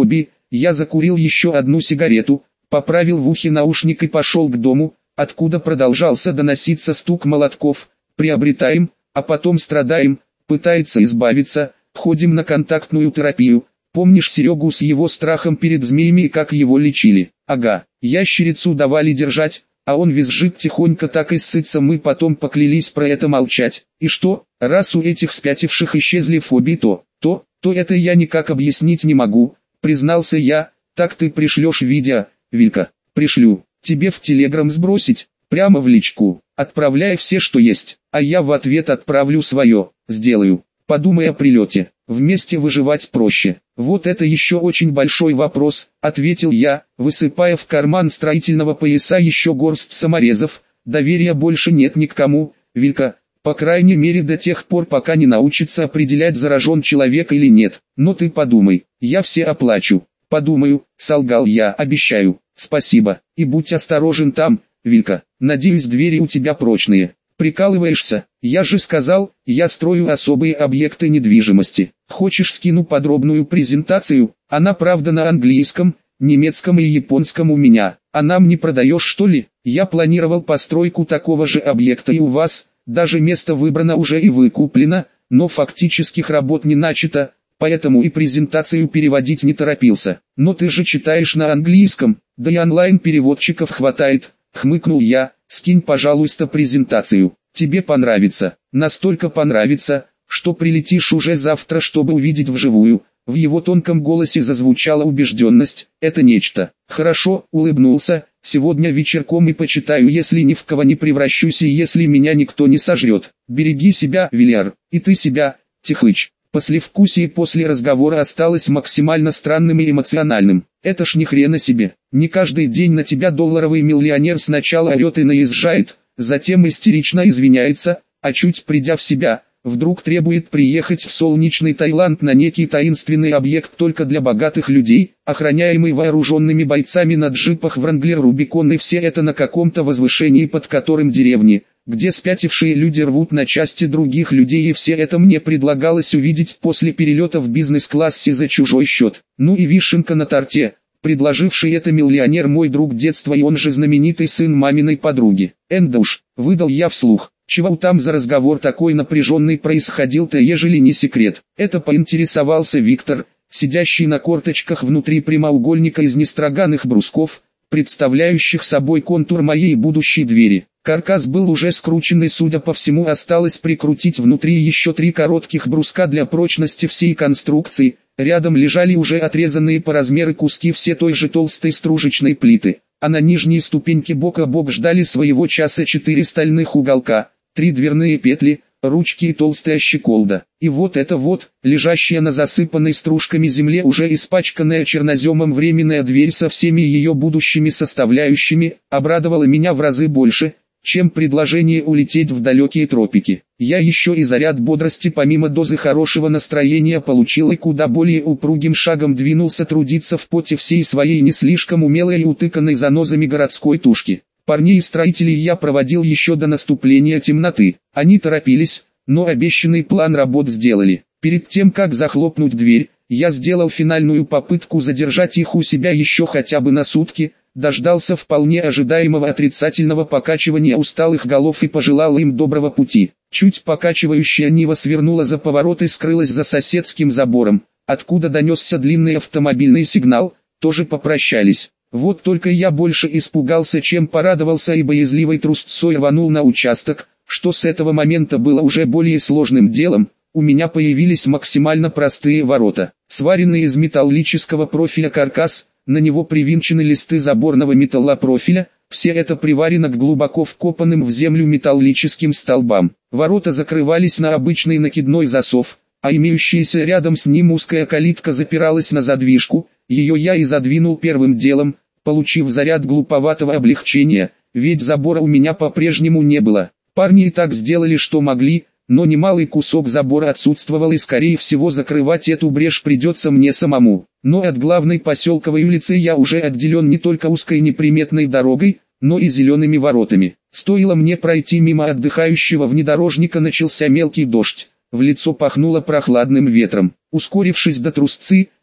Я закурил еще одну сигарету, поправил в ухе наушник и пошел к дому, откуда продолжался доноситься стук молотков. Приобретаем, а потом страдаем, пытается избавиться, ходим на контактную терапию. Помнишь Серегу с его страхом перед змеями и как его лечили? Ага, ящерицу давали держать, а он визжит тихонько, так и ссытся. Мы потом поклялись про это молчать. И что, раз у этих спятивших исчезли фобии, то это я никак объяснить не могу, признался я. Так ты пришлешь видео, Вика? Пришлю. Тебе в телеграм сбросить? Прямо в личку. Отправляй все, что есть, а я в ответ отправлю свое. Сделаю. Подумай о прилете. Вместе выживать проще. Вот это еще очень большой вопрос, ответил я, высыпая в карман строительного пояса еще горсть саморезов. Доверия больше нет ни к кому, Вилька, по крайней мере до тех пор, пока не научится определять, заражен человек или нет. Но ты подумай, я все оплачу. Подумаю, солгал я, обещаю. Спасибо, и будь осторожен там, Вилька, надеюсь, двери у тебя прочные. Прикалываешься? Я же сказал, я строю особые объекты недвижимости. Хочешь, скину подробную презентацию? Она правда на английском, немецком и японском у меня. А нам не продаешь, что ли? Я планировал постройку такого же объекта и у вас, даже место выбрано уже и выкуплено, но фактических работ не начато, поэтому и презентацию переводить не торопился. Но ты же читаешь на английском, да и онлайн-переводчиков хватает, хмыкнул я. Скинь, пожалуйста, презентацию. Тебе понравится. Настолько понравится, что прилетишь уже завтра, чтобы увидеть вживую. В его тонком голосе зазвучала убежденность. Это нечто. Хорошо, улыбнулся. Сегодня вечерком и почитаю, если ни в кого не превращусь и если меня никто не сожрет. Береги себя, Вильяр. И ты себя, Тихыч. Послевкусие после разговора осталось максимально странным и эмоциональным. Это ж ни хрена себе. Не каждый день на тебя долларовый миллионер сначала орет и наезжает, затем истерично извиняется, а чуть придя в себя, вдруг требует приехать в солнечный Таиланд на некий таинственный объект только для богатых людей, охраняемый вооруженными бойцами на джипах Wrangler Rubicon, и все это на каком-то возвышении, под которым деревни, где спятившие люди рвут на части других людей, и все это мне предлагалось увидеть после перелета в бизнес-классе за чужой счет. Ну и вишенка на торте, предложивший это миллионер, мой друг детства и он же знаменитый сын маминой подруги. Эндуш, выдал я вслух. Чего там за разговор такой напряженный происходил-то, ежели не секрет? Это поинтересовался Виктор, сидящий на корточках внутри прямоугольника из нестроганных брусков, представляющих собой контур моей будущей двери. Каркас был уже скручен и, судя по всему, осталось прикрутить внутри еще 3 коротких бруска для прочности всей конструкции. Рядом лежали уже отрезанные по размеру куски все той же толстой стружечной плиты, а на нижней ступеньке бок о бок ждали своего часа 4 стальных уголка, 3 дверные петли, ручки и толстая щеколда. И вот это вот, лежащая на засыпанной стружками земле, уже испачканная черноземом временная дверь со всеми ее будущими составляющими, обрадовала меня в разы больше, чем предложение улететь в далекие тропики. Я еще и заряд бодрости помимо дозы хорошего настроения получил и куда более упругим шагом двинулся трудиться в поте всей своей не слишком умелой и утыканной занозами городской тушки. Парней-строителей я проводил еще до наступления темноты. Они торопились, но обещанный план работ сделали. Перед тем как захлопнуть дверь, я сделал финальную попытку задержать их у себя еще хотя бы на сутки, дождался вполне ожидаемого отрицательного покачивания усталых голов и пожелал им доброго пути. Чуть покачивающая Нива свернула за поворот и скрылась за соседским забором, откуда донесся длинный автомобильный сигнал, тоже попрощались. Вот только я больше испугался, чем порадовался, и боязливой трусцой рванул на участок, что с этого момента было уже более сложным делом. У меня появились максимально простые ворота, сваренные из металлического профиля каркас, на него привинчены листы заборного металлопрофиля, все это приварено к глубоко вкопанным в землю металлическим столбам. Ворота закрывались на обычный накидной засов, а имеющаяся рядом с ним узкая калитка запиралась на задвижку. Ее я и задвинул первым делом, получив заряд глуповатого облегчения, ведь забора у меня по-прежнему не было. Парни и так сделали, что могли, но немалый кусок забора отсутствовал, и скорее всего закрывать эту брешь придется мне самому. Но от главной поселковой улицы я уже отделен не только узкой неприметной дорогой, но и зелеными воротами. Стоило мне пройти мимо отдыхающего внедорожника, начался мелкий дождь, в лицо пахнуло прохладным ветром. Ускорившись до трусцы,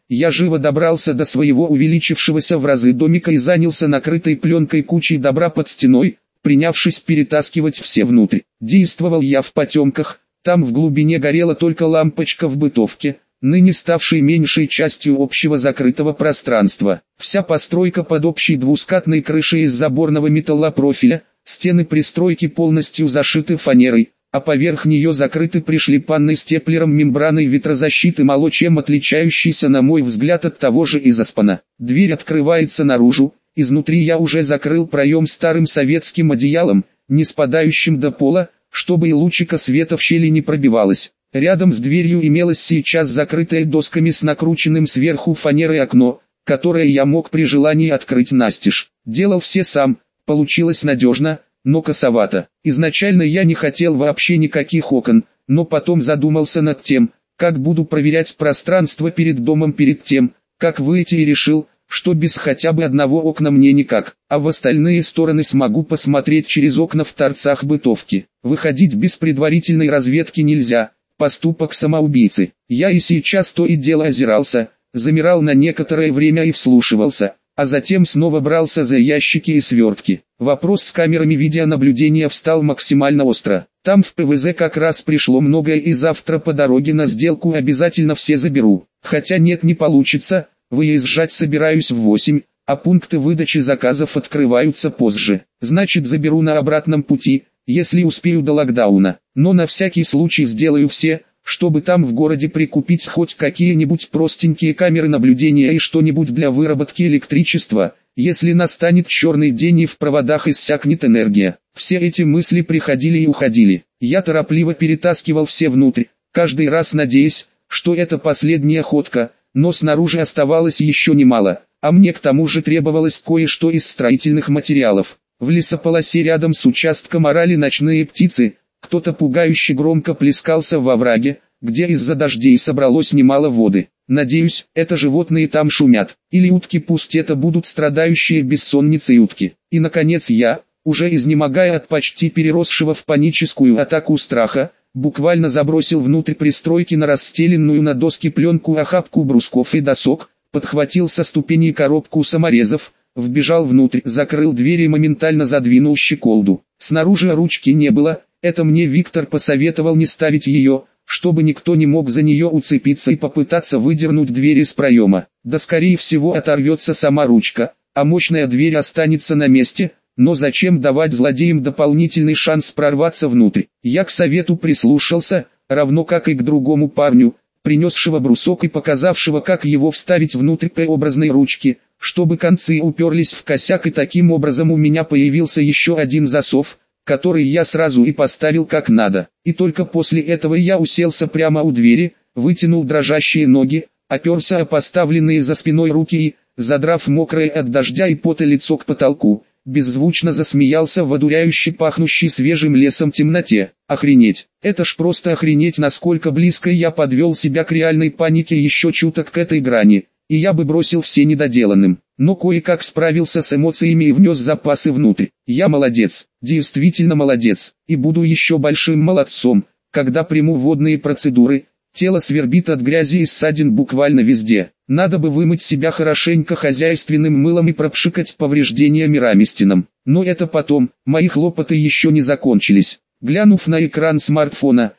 я живо добрался до своего увеличившегося в разы домика и занялся накрытой пленкой кучей добра под стеной, принявшись перетаскивать все внутрь. Действовал я в потемках, там в глубине горела только лампочка в бытовке, ныне ставшей меньшей частью общего закрытого пространства. Вся постройка под общей двускатной крышей из заборного металлопрофиля, стены пристройки полностью зашиты фанерой, а поверх нее закрыты пришлепанной степлером мембраной ветрозащиты, мало чем отличающейся, на мой взгляд, от того же изоспана. Дверь открывается наружу, изнутри я уже закрыл проем старым советским одеялом, не спадающим до пола, чтобы и лучика света в щели не пробивалось. Рядом с дверью имелось сейчас закрытое досками с накрученным сверху фанерой окно, которое я мог при желании открыть настежь. Делал все сам, получилось надежно, но косовато. Изначально я не хотел вообще никаких окон, но потом задумался над тем, как буду проверять пространство перед домом перед тем, как выйти, и решил, что без хотя бы одного окна мне никак, а в остальные стороны смогу посмотреть через окна в торцах бытовки. Выходить без предварительной разведки нельзя, поступок самоубийцы. Я и сейчас то и дело озирался, замирал на некоторое время и вслушивался, а затем снова брался за ящики и свертки. Вопрос с камерами видеонаблюдения встал максимально остро. Там в ПВЗ как раз пришло многое, и завтра по дороге на сделку обязательно все заберу. Хотя нет, не получится, выезжать собираюсь в 8, а пункты выдачи заказов открываются позже. Значит, заберу на обратном пути, если успею до локдауна. Но на всякий случай сделаю все, чтобы там в городе прикупить хоть какие-нибудь простенькие камеры наблюдения и что-нибудь для выработки электричества, если настанет черный день и в проводах иссякнет энергия. Все эти мысли приходили и уходили. Я торопливо перетаскивал все внутрь, каждый раз надеясь, что это последняя ходка, но снаружи оставалось еще немало, а мне к тому же требовалось кое-что из строительных материалов. В лесополосе рядом с участком орали ночные птицы, кто-то пугающе громко плескался во овраге, где из-за дождей собралось немало воды. Надеюсь, это животные там шумят, или утки, пусть это будут страдающие бессонницей утки. И наконец я, уже изнемогая от почти переросшего в паническую атаку страха, буквально забросил внутрь пристройки на расстеленную на доске пленку охапку брусков и досок, подхватил со ступеней коробку саморезов, вбежал внутрь, закрыл дверь и моментально задвинул щеколду. Снаружи ручки не было, это мне Виктор посоветовал не ставить ее, чтобы никто не мог за нее уцепиться и попытаться выдернуть дверь из проема. Да скорее всего оторвется сама ручка, а мощная дверь останется на месте, но зачем давать злодеям дополнительный шанс прорваться внутрь? Я к совету прислушался, равно как и к другому парню, принесшего брусок и показавшего, как его вставить внутрь П-образной ручки, чтобы концы уперлись в косяк, и таким образом у меня появился еще один засов, который я сразу и поставил как надо. И только после этого я уселся прямо у двери, вытянул дрожащие ноги, оперся о поставленные за спиной руки и, задрав мокрое от дождя и пота лицо к потолку, беззвучно засмеялся в одуряюще пахнущей свежим лесом темноте. Охренеть! Это ж просто охренеть, насколько близко я подвел себя к реальной панике, еще чуток к этой грани, и я бы бросил все недоделанным. Но кое-как справился с эмоциями и внес запасы внутрь. Я молодец, действительно молодец, и буду еще большим молодцом, когда приму водные процедуры. Тело свербит от грязи и ссадин буквально везде. Надо бы вымыть себя хорошенько хозяйственным мылом и пропшикать повреждения мирамистином. Но это потом, мои хлопоты еще не закончились. Глянув на экран смартфона,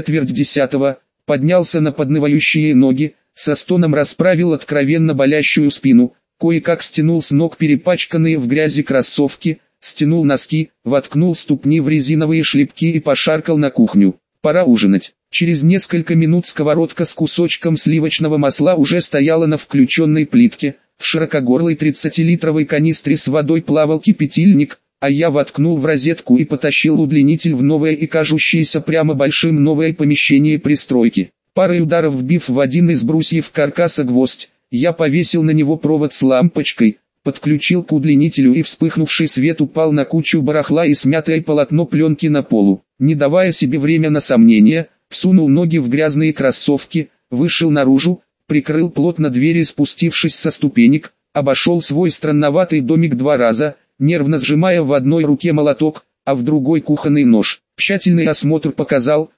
9:45, поднялся на поднывающие ноги, со стоном расправил откровенно болящую спину, кое-как стянул с ног перепачканные в грязи кроссовки, стянул носки, воткнул ступни в резиновые шлепки и пошаркал на кухню. Пора ужинать. Через несколько минут сковородка с кусочком сливочного масла уже стояла на включенной плитке, в широкогорлой 30-литровой канистре с водой плавал кипятильник, а я воткнул в розетку и потащил удлинитель в новое и кажущееся прямо большим новое помещение пристройки. Парой ударов вбив в один из брусьев каркаса гвоздь, я повесил на него провод с лампочкой, подключил к удлинителю, и вспыхнувший свет упал на кучу барахла и смятое полотно пленки на полу. Не давая себе время на сомнения, всунул ноги в грязные кроссовки, вышел наружу, прикрыл плотно дверь и, спустившись со ступенек, обошел свой странноватый домик 2 раза, нервно сжимая в одной руке молоток, а в другой кухонный нож. Тщательный осмотр показал,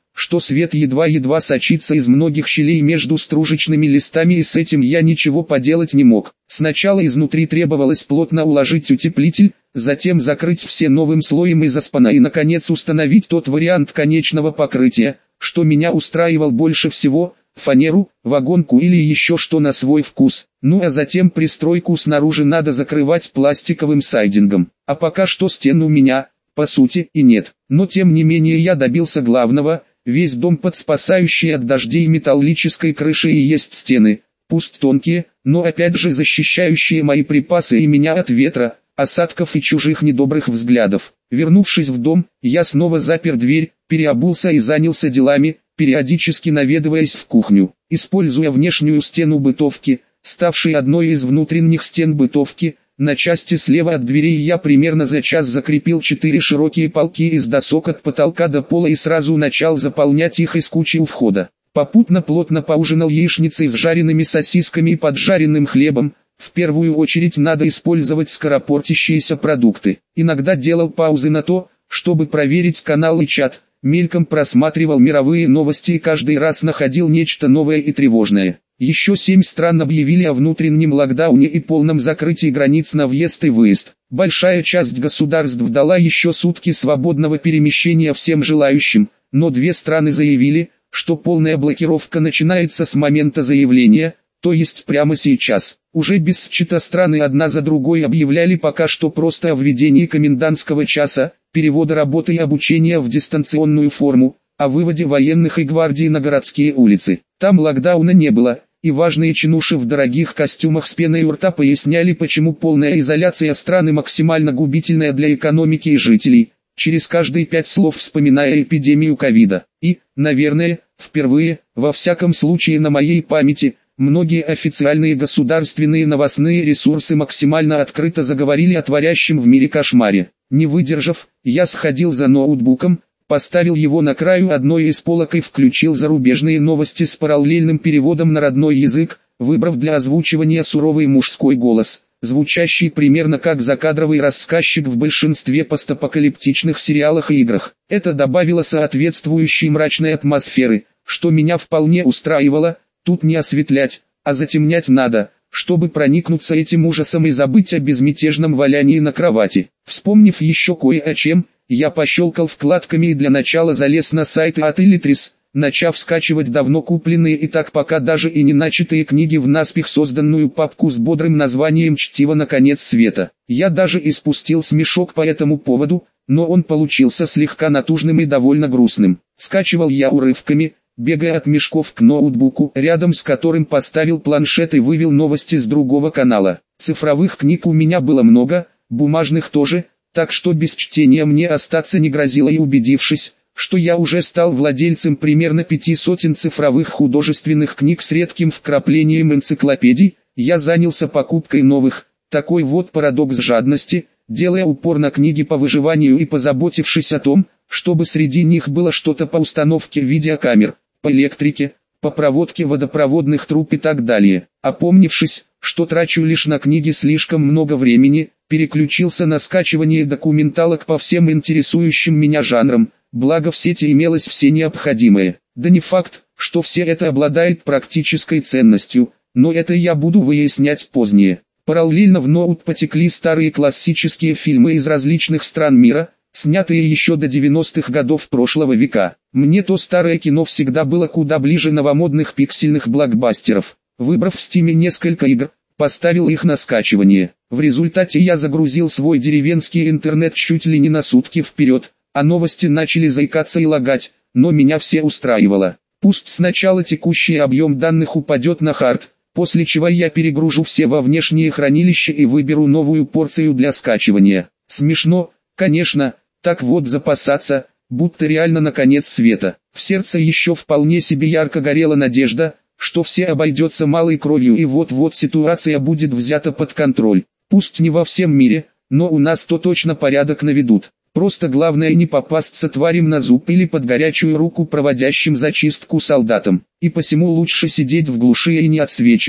что свет едва-едва сочится из многих щелей между стружечными листами, и с этим я ничего поделать не мог. Сначала изнутри требовалось плотно уложить утеплитель, затем закрыть все новым слоем из аспана и наконец установить тот вариант конечного покрытия, что меня устраивал больше всего: фанеру, вагонку или еще что на свой вкус. Ну а затем пристройку снаружи надо закрывать пластиковым сайдингом. А пока что стен у меня, по сути, и нет. Но тем не менее я добился главного: весь дом под спасающей от дождей металлической крышей и есть стены, пусть тонкие, но опять же защищающие мои припасы и меня от ветра, осадков и чужих недобрых взглядов. Вернувшись в дом, я снова запер дверь, переобулся и занялся делами, периодически наведываясь в кухню. Используя внешнюю стену бытовки, ставшей одной из внутренних стен бытовки, на части слева от дверей я примерно за час закрепил 4 широкие полки из досок от потолка до пола и сразу начал заполнять их из кучи у входа. Попутно плотно поужинал яичницей с жареными сосисками и поджаренным хлебом. В первую очередь надо использовать скоропортящиеся продукты. Иногда делал паузы на то, чтобы проверить канал и чат, мельком просматривал мировые новости и каждый раз находил нечто новое и тревожное. Еще 7 стран объявили о внутреннем локдауне и полном закрытии границ на въезд и выезд. Большая часть государств дала еще сутки свободного перемещения всем желающим, но 2 страны заявили, что полная блокировка начинается с момента заявления, то есть прямо сейчас. Уже без счета страны одна за другой объявляли пока что просто о введении комендантского часа, перевода работы и обучения в дистанционную форму, о выводе военных и гвардии на городские улицы. Там локдауна не было, и важные чинуши в дорогих костюмах с пеной у рта поясняли, почему полная изоляция страны максимально губительная для экономики и жителей, через каждые 5 слов вспоминая эпидемию ковида. И, наверное, впервые, во всяком случае на моей памяти, многие официальные государственные новостные ресурсы максимально открыто заговорили о творящем в мире кошмаре. Не выдержав, я сходил за ноутбуком, поставил его на краю одной из полок и включил зарубежные новости с параллельным переводом на родной язык, выбрав для озвучивания суровый мужской голос, звучащий примерно как закадровый рассказчик в большинстве постапокалиптичных сериалах и играх. Это добавило соответствующей мрачной атмосферы, что меня вполне устраивало. Тут не осветлять, а затемнять надо, чтобы проникнуться этим ужасом и забыть о безмятежном валянии на кровати. Вспомнив еще кое о чем, я пощелкал вкладками и для начала залез на сайты от Иллитрис, начав скачивать давно купленные и так пока даже и не начатые книги в наспех созданную папку с бодрым названием «Чтиво на конец света». Я даже испустил смешок по этому поводу, но он получился слегка натужным и довольно грустным. Скачивал я урывками, бегая от мешков к ноутбуку, рядом с которым поставил планшет и вывел новости с другого канала. Цифровых книг у меня было много, бумажных тоже, так что без чтения мне остаться не грозило, и убедившись, что я уже стал владельцем примерно 500 цифровых художественных книг с редким вкраплением энциклопедий, я занялся покупкой новых. Такой вот парадокс жадности, делая упор на книги по выживанию и позаботившись о том, чтобы среди них было что-то по установке видеокамер, по электрике, по проводке водопроводных труб и так далее. Опомнившись, что трачу лишь на книги слишком много времени, переключился на скачивание документалок по всем интересующим меня жанрам, благо в сети имелось все необходимое. Да не факт, что все это обладает практической ценностью, но это я буду выяснять позднее. Параллельно в ноут потекли старые классические фильмы из различных стран мира, снятые еще до 90-х годов прошлого века. Мне то старое кино всегда было куда ближе новомодных пиксельных блокбастеров. Выбрав в Стиме несколько игр, поставил их на скачивание. В результате я загрузил свой деревенский интернет чуть ли не на сутки вперед, а новости начали заикаться и лагать, но меня все устраивало. Пусть сначала текущий объем данных упадет на хард, после чего я перегружу все во внешнее хранилище и выберу новую порцию для скачивания. Смешно, конечно, так вот запасаться, будто реально на конец света. В сердце еще вполне себе ярко горела надежда, что все обойдется малой кровью и вот-вот ситуация будет взята под контроль. Пусть не во всем мире, но у нас то точно порядок наведут. Просто главное не попасться тварям на зуб или под горячую руку проводящим зачистку солдатам. И посему лучше сидеть в глуши и не отсвечивать,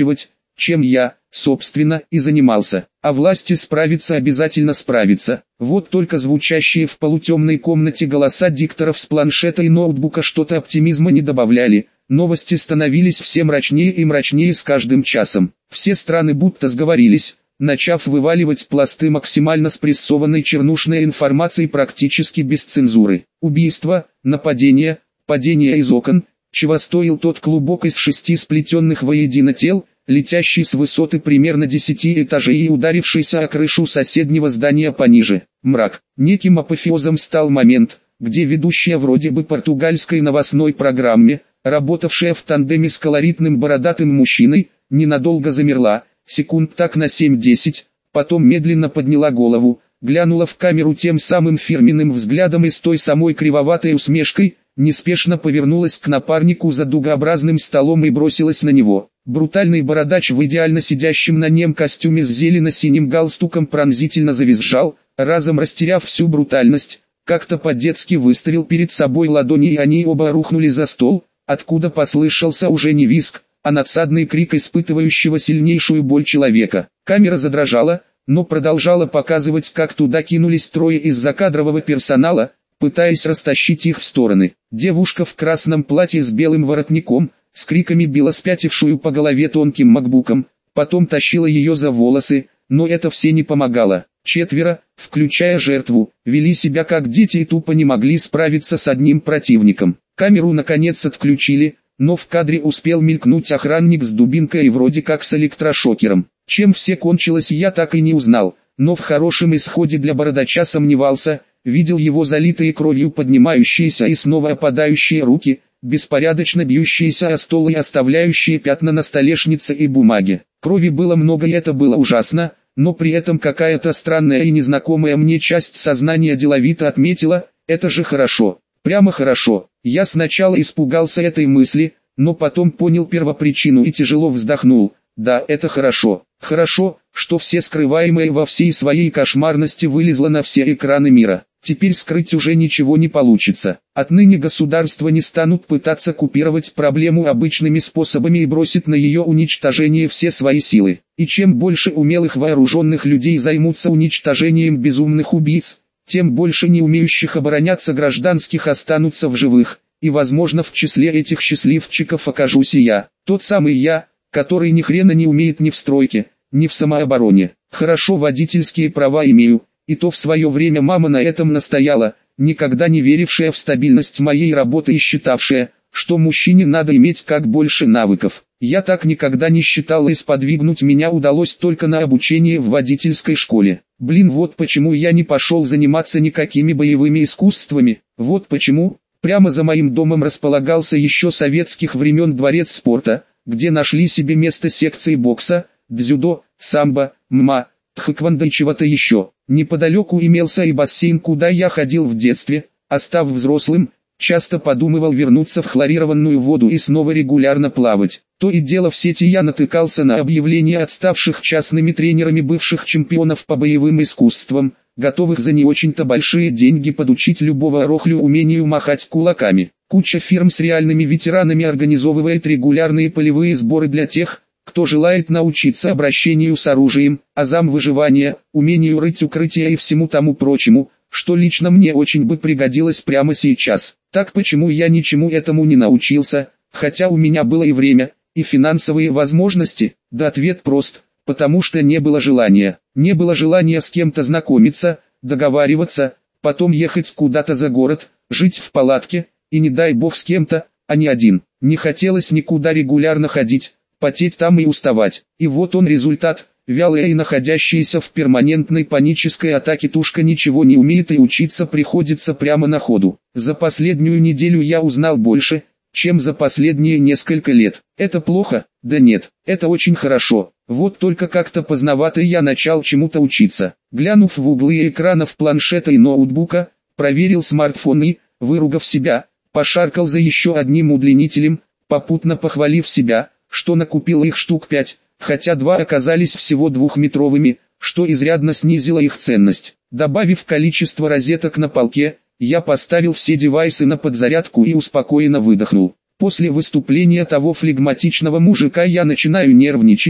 чем я, собственно, и занимался. А власти справиться обязательно справиться. Вот только звучащие в полутемной комнате голоса дикторов с планшета и ноутбука что-то оптимизма не добавляли. Новости становились все мрачнее и мрачнее с каждым часом. Все страны будто сговорились, начав вываливать пласты максимально спрессованной чернушной информации практически без цензуры. Убийства, нападения, падение из окон, чего стоил тот клубок из 6 сплетенных воедино тел, летящий с высоты примерно 10 этажей и ударившийся о крышу соседнего здания пониже. Мрак. Неким апофеозом стал момент, где ведущая вроде бы португальской новостной программе, работавшая в тандеме с колоритным бородатым мужчиной, ненадолго замерла, секунд так на 7-10, потом медленно подняла голову, глянула в камеру тем самым фирменным взглядом и с той самой кривоватой усмешкой, неспешно повернулась к напарнику за дугообразным столом и бросилась на него. Брутальный бородач в идеально сидящем на нем костюме с зелено-синим галстуком пронзительно завизжал, разом растеряв всю брутальность, как-то по-детски выставил перед собой ладони и они оба рухнули за стол, откуда послышался уже не визг, а надсадный крик испытывающего сильнейшую боль человека. Камера задрожала, но продолжала показывать, как туда кинулись трое из закадрового персонала, пытаясь растащить их в стороны. Девушка в красном платье с белым воротником, с криками била спятившую по голове тонким макбуком, потом тащила ее за волосы, но это все не помогало. Четверо, включая жертву, вели себя как дети и тупо не могли справиться с одним противником. Камеру наконец отключили, но в кадре успел мелькнуть охранник с дубинкой и вроде как с электрошокером. Чем все кончилось, я так и не узнал, но в хорошем исходе для бородача сомневался, видел его залитые кровью поднимающиеся и снова опадающие руки, беспорядочно бьющиеся о стол и оставляющие пятна на столешнице и бумаге. Крови было много и это было ужасно, но при этом какая-то странная и незнакомая мне часть сознания деловито отметила, это же хорошо, прямо хорошо. Я сначала испугался этой мысли, но потом понял первопричину и тяжело вздохнул. Да, это хорошо. Хорошо, что все скрываемое во всей своей кошмарности вылезло на все экраны мира. Теперь скрыть уже ничего не получится. Отныне государства не станут пытаться купировать проблему обычными способами и бросить на ее уничтожение все свои силы. И чем больше умелых вооруженных людей займутся уничтожением безумных убийц, тем больше не умеющих обороняться гражданских останутся в живых. И возможно в числе этих счастливчиков окажусь и я. Тот самый я, который ни хрена не умеет ни в стройке, ни в самообороне. Хорошо водительские права имею, и то в свое время мама на этом настояла, никогда не верившая в стабильность моей работы и считавшая, что мужчине надо иметь как больше навыков. Я так никогда не считал и сподвигнуть меня удалось только на обучение в водительской школе. Блин, вот почему я не пошел заниматься никакими боевыми искусствами, вот почему. Прямо за моим домом располагался еще советских времен дворец спорта, где нашли себе место секции бокса, дзюдо, самбо, ММА, тхэквондо и чего-то еще. Неподалеку имелся и бассейн, куда я ходил в детстве, а став взрослым, часто подумывал вернуться в хлорированную воду и снова регулярно плавать. То и дело в сети я натыкался на объявления отставших частными тренерами бывших чемпионов по боевым искусствам, готовых за не очень-то большие деньги подучить любого рохлю умению махать кулаками. Куча фирм с реальными ветеранами организовывает регулярные полевые сборы для тех, кто желает научиться обращению с оружием, азам выживания, умению рыть укрытия и всему тому прочему, что лично мне очень бы пригодилось прямо сейчас. Так почему я ничему этому не научился, хотя у меня было и время, и финансовые возможности? Да ответ прост, потому что не было желания. Не было желания с кем-то знакомиться, договариваться, потом ехать куда-то за город, жить в палатке, и не дай бог с кем-то, а не один. Не хотелось никуда регулярно ходить, потеть там и уставать. И вот он результат. Вялая и находящаяся в перманентной панической атаке тушка ничего не умеет и учиться приходится прямо на ходу. За последнюю неделю я узнал больше, чем за последние несколько лет. Это плохо? Да нет, это очень хорошо. Вот только как-то поздновато я начал чему-то учиться. Глянув в углы экранов планшета и ноутбука, проверил смартфон и, выругав себя, пошаркал за еще одним удлинителем, попутно похвалив себя, что накупил их штук 5. Хотя 2 оказались всего 2-метровыми, что изрядно снизило их ценность. Добавив количество розеток на полке, я поставил все девайсы на подзарядку и успокоенно выдохнул. После выступления того флегматичного мужика я начинаю нервничать,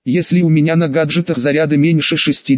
если у меня на гаджетах заряда меньше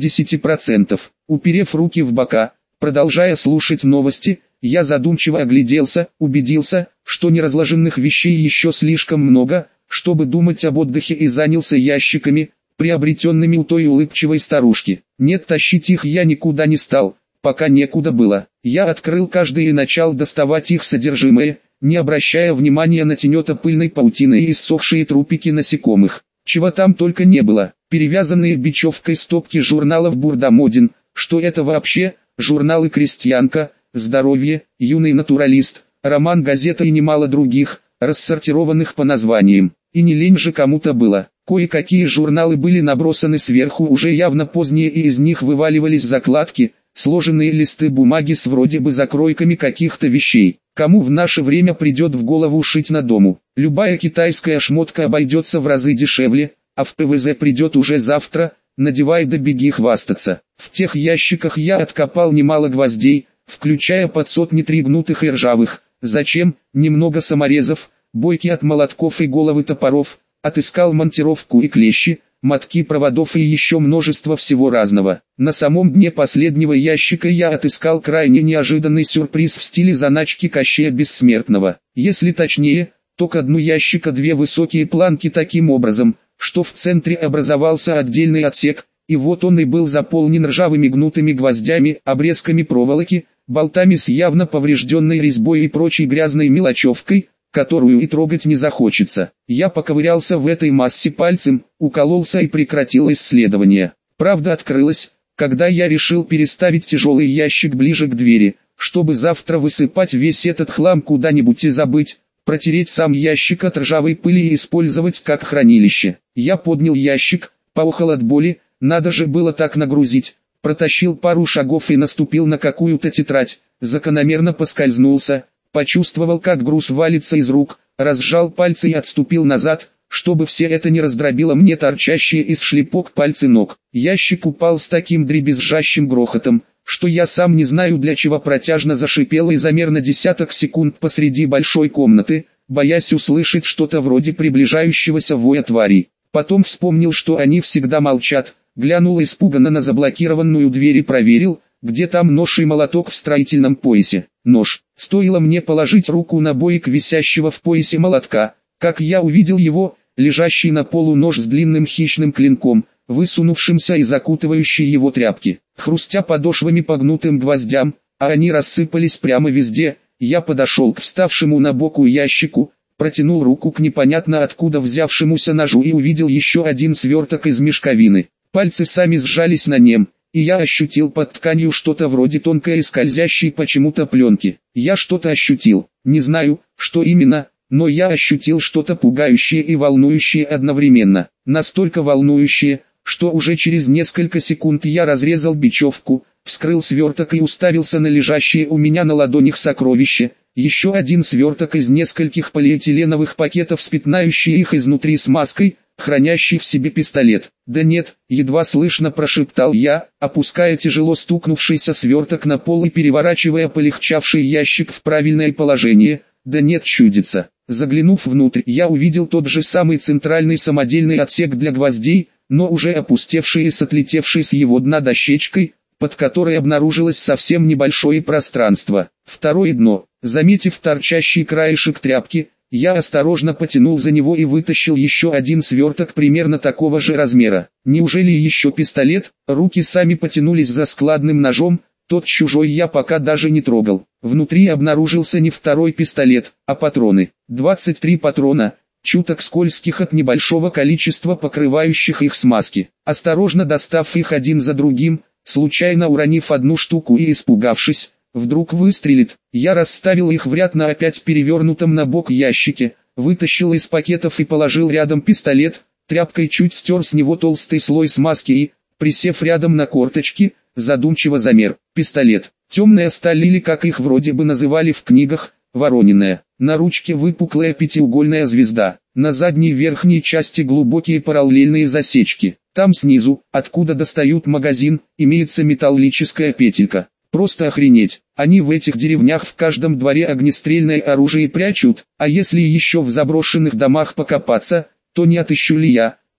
60%. Уперев руки в бока, продолжая слушать новости, я задумчиво огляделся, убедился, что неразложенных вещей еще слишком много, чтобы думать об отдыхе, и занялся ящиками, приобретенными у той улыбчивой старушки. Нет, тащить их я никуда не стал, пока некуда было. Я открыл каждый и начал доставать их содержимое, не обращая внимания на тенето-пыльной паутины и иссохшие трупики насекомых. Чего там только не было. Перевязанные бечевкой стопки журналов «Бурдамодин», что это вообще, журналы «Крестьянка», «Здоровье», «Юный натуралист», «Роман», «Газета» и немало других, рассортированных по названиям. И не лень же кому-то было. Кое-какие журналы были набросаны сверху уже явно поздние, и из них вываливались закладки, сложенные листы бумаги с вроде бы закройками каких-то вещей. Кому в наше время придет в голову шить на дому? Любая китайская шмотка обойдется в разы дешевле, а в ПВЗ придет уже завтра, надевай да беги хвастаться. В тех ящиках я откопал немало гвоздей, включая под сотни 3 гнутых и ржавых. Зачем? Немного саморезов, бойки от молотков и головы топоров, отыскал монтировку и клещи, мотки проводов и еще множество всего разного. На самом дне последнего ящика я отыскал крайне неожиданный сюрприз в стиле заначки Кощея Бессмертного. Если точнее, то к дну ящика 2 высокие планки таким образом, что в центре образовался отдельный отсек, и вот он и был заполнен ржавыми гнутыми гвоздями, обрезками проволоки, болтами с явно поврежденной резьбой и прочей грязной мелочевкой, которую и трогать не захочется. Я поковырялся в этой массе пальцем, укололся и прекратил исследование. Правда открылась, когда я решил переставить тяжелый ящик ближе к двери, чтобы завтра высыпать весь этот хлам куда-нибудь и забыть, протереть сам ящик от ржавой пыли и использовать как хранилище. Я поднял ящик, поохал от боли, надо же было так нагрузить, протащил пару шагов и наступил на какую-то тетрадь, закономерно поскользнулся, почувствовал, как груз валится из рук, разжал пальцы и отступил назад, чтобы все это не раздробило мне торчащие из шлепок пальцы ног. Ящик упал с таким дребезжащим грохотом, что я сам не знаю для чего протяжно зашипел и замер на десяток секунд посреди большой комнаты, боясь услышать что-то вроде приближающегося воя тварей. Потом вспомнил, что они всегда молчат, глянул испуганно на заблокированную дверь и проверил, где там нож и молоток в строительном поясе. Нож. Стоило мне положить руку на боек висящего в поясе молотка, как я увидел его, лежащий на полу нож с длинным хищным клинком, высунувшимся и закутывающий его тряпки. Хрустя подошвами по гнутым гвоздям, а они рассыпались прямо везде, я подошел к вставшему на боку ящику, протянул руку к непонятно откуда взявшемуся ножу и увидел еще один сверток из мешковины. Пальцы сами сжались на нем, и я ощутил под тканью что-то вроде тонкой и скользящей почему-то пленки. Я что-то ощутил, не знаю, что именно, но я ощутил что-то пугающее и волнующее одновременно. Настолько волнующее, что уже через несколько секунд я разрезал бечевку, вскрыл сверток и уставился на лежащее у меня на ладонях сокровище. Еще один сверток из нескольких полиэтиленовых пакетов с пятнающей их изнутри смазкой, хранящий в себе пистолет. «Да нет», — едва слышно прошептал я, опуская тяжело стукнувшийся сверток на пол и переворачивая полегчавший ящик в правильное положение. «Да нет, чудится». Заглянув внутрь, я увидел тот же самый центральный самодельный отсек для гвоздей, но уже опустевший и с отлетевшей с его дна дощечкой, под которой обнаружилось совсем небольшое пространство. Второе дно. Заметив торчащий краешек тряпки, я осторожно потянул за него и вытащил еще один сверток примерно такого же размера. Неужели еще пистолет? Руки сами потянулись за складным ножом, тот чужой я пока даже не трогал. Внутри обнаружился не второй пистолет, а патроны. 23 патрона, чуток скользких от небольшого количества покрывающих их смазки. Осторожно достав их один за другим, случайно уронив одну штуку и испугавшись, вдруг выстрелит, я расставил их в ряд на опять перевернутом на бок ящике, вытащил из пакетов и положил рядом пистолет, тряпкой чуть стер с него толстый слой смазки и, присев рядом на корточки, задумчиво замер. Пистолет. Темная сталь или как их вроде бы называли в книгах, вороненая. На ручке выпуклая пятиугольная звезда. На задней верхней части глубокие параллельные засечки. Там снизу, откуда достают магазин, имеется металлическая петелька. Просто охренеть. Они в этих деревнях в каждом дворе огнестрельное оружие прячут, а если еще в заброшенных домах покопаться, то не отыщу ли я,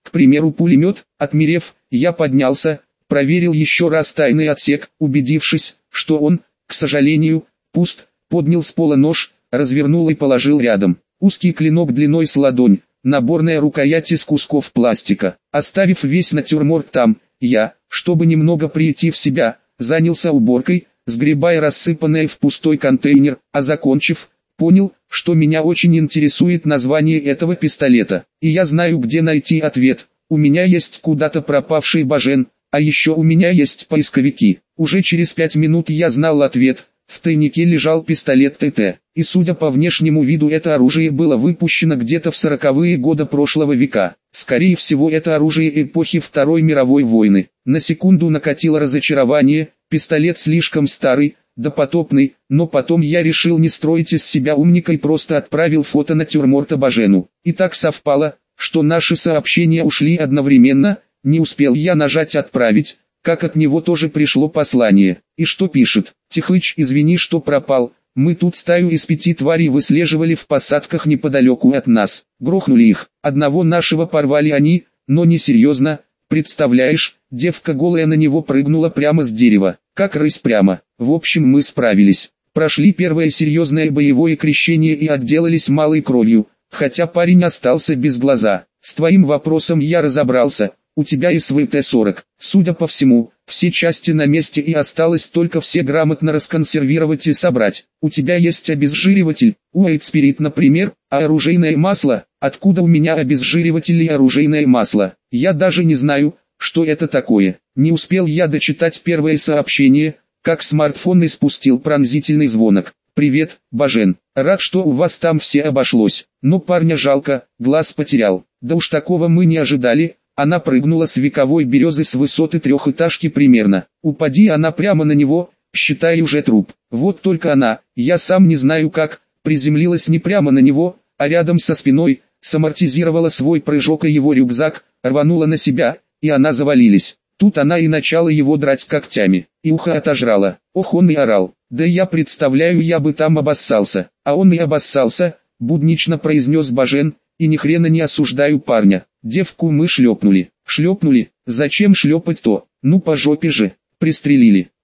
К примеру, пулемет. Отмерев, я поднялся, проверил еще раз тайный отсек, убедившись, что он, к сожалению, пуст, поднял с пола нож, развернул и положил рядом. Узкий клинок длиной с ладонь, наборная рукоять из кусков пластика. Оставив весь натюрморт там, я, чтобы немного прийти в себя, занялся уборкой, сгребая рассыпанное в пустой контейнер, а закончив, понял, что меня очень интересует название этого пистолета. И я знаю, где найти ответ. У меня есть куда-то пропавший Бажен, а еще у меня есть поисковики. Уже через 5 минут я знал ответ. В тайнике лежал пистолет ТТ, и судя по внешнему виду это оружие было выпущено где-то в 40-е годы прошлого века. Скорее всего это оружие эпохи Второй мировой войны. На секунду накатило разочарование, пистолет слишком старый, допотопный, но потом я решил не строить из себя умника и просто отправил фото натюрморта Бажену. И так совпало, что наши сообщения ушли одновременно, не успел я нажать «Отправить», как от него тоже пришло послание. И что пишет: «Тихыч, извини, что пропал, мы тут стаю из 5 тварей выслеживали в посадках неподалеку от нас, грохнули их, одного нашего порвали они, но не серьезно, представляешь, девка голая на него прыгнула прямо с дерева, как рысь прямо, в общем мы справились, прошли первое серьезное боевое крещение и отделались малой кровью, хотя парень остался без глаза. С твоим вопросом я разобрался». У тебя СВТ-40, судя по всему, все части на месте и осталось только все грамотно расконсервировать и собрать. У тебя есть обезжириватель, Уэйтспирит, например, а оружейное масло? Откуда у меня обезжириватель и оружейное масло? Я даже не знаю, что это такое. Не успел я дочитать первое сообщение, как смартфон испустил пронзительный звонок. «Привет, Бажен, рад, что у вас там все обошлось, но парня жалко, глаз потерял. Да уж такого мы не ожидали». Она прыгнула с вековой березы с высоты 3-этажки примерно. Упади она прямо на него, считай уже труп. Вот только она, я сам не знаю как, приземлилась не прямо на него, а рядом со спиной, самортизировала свой прыжок и его рюкзак, рванула на себя, и она завалились. Тут она и начала его драть когтями, и ухо отожрала. Ох, он и орал. Да я представляю, я бы там обоссался. А он и обоссался, буднично произнес Бажен, и ни хрена не осуждаю парня. Девку мы шлепнули. Шлепнули? Зачем шлепать-то? Ну по жопе же. Пристрелили.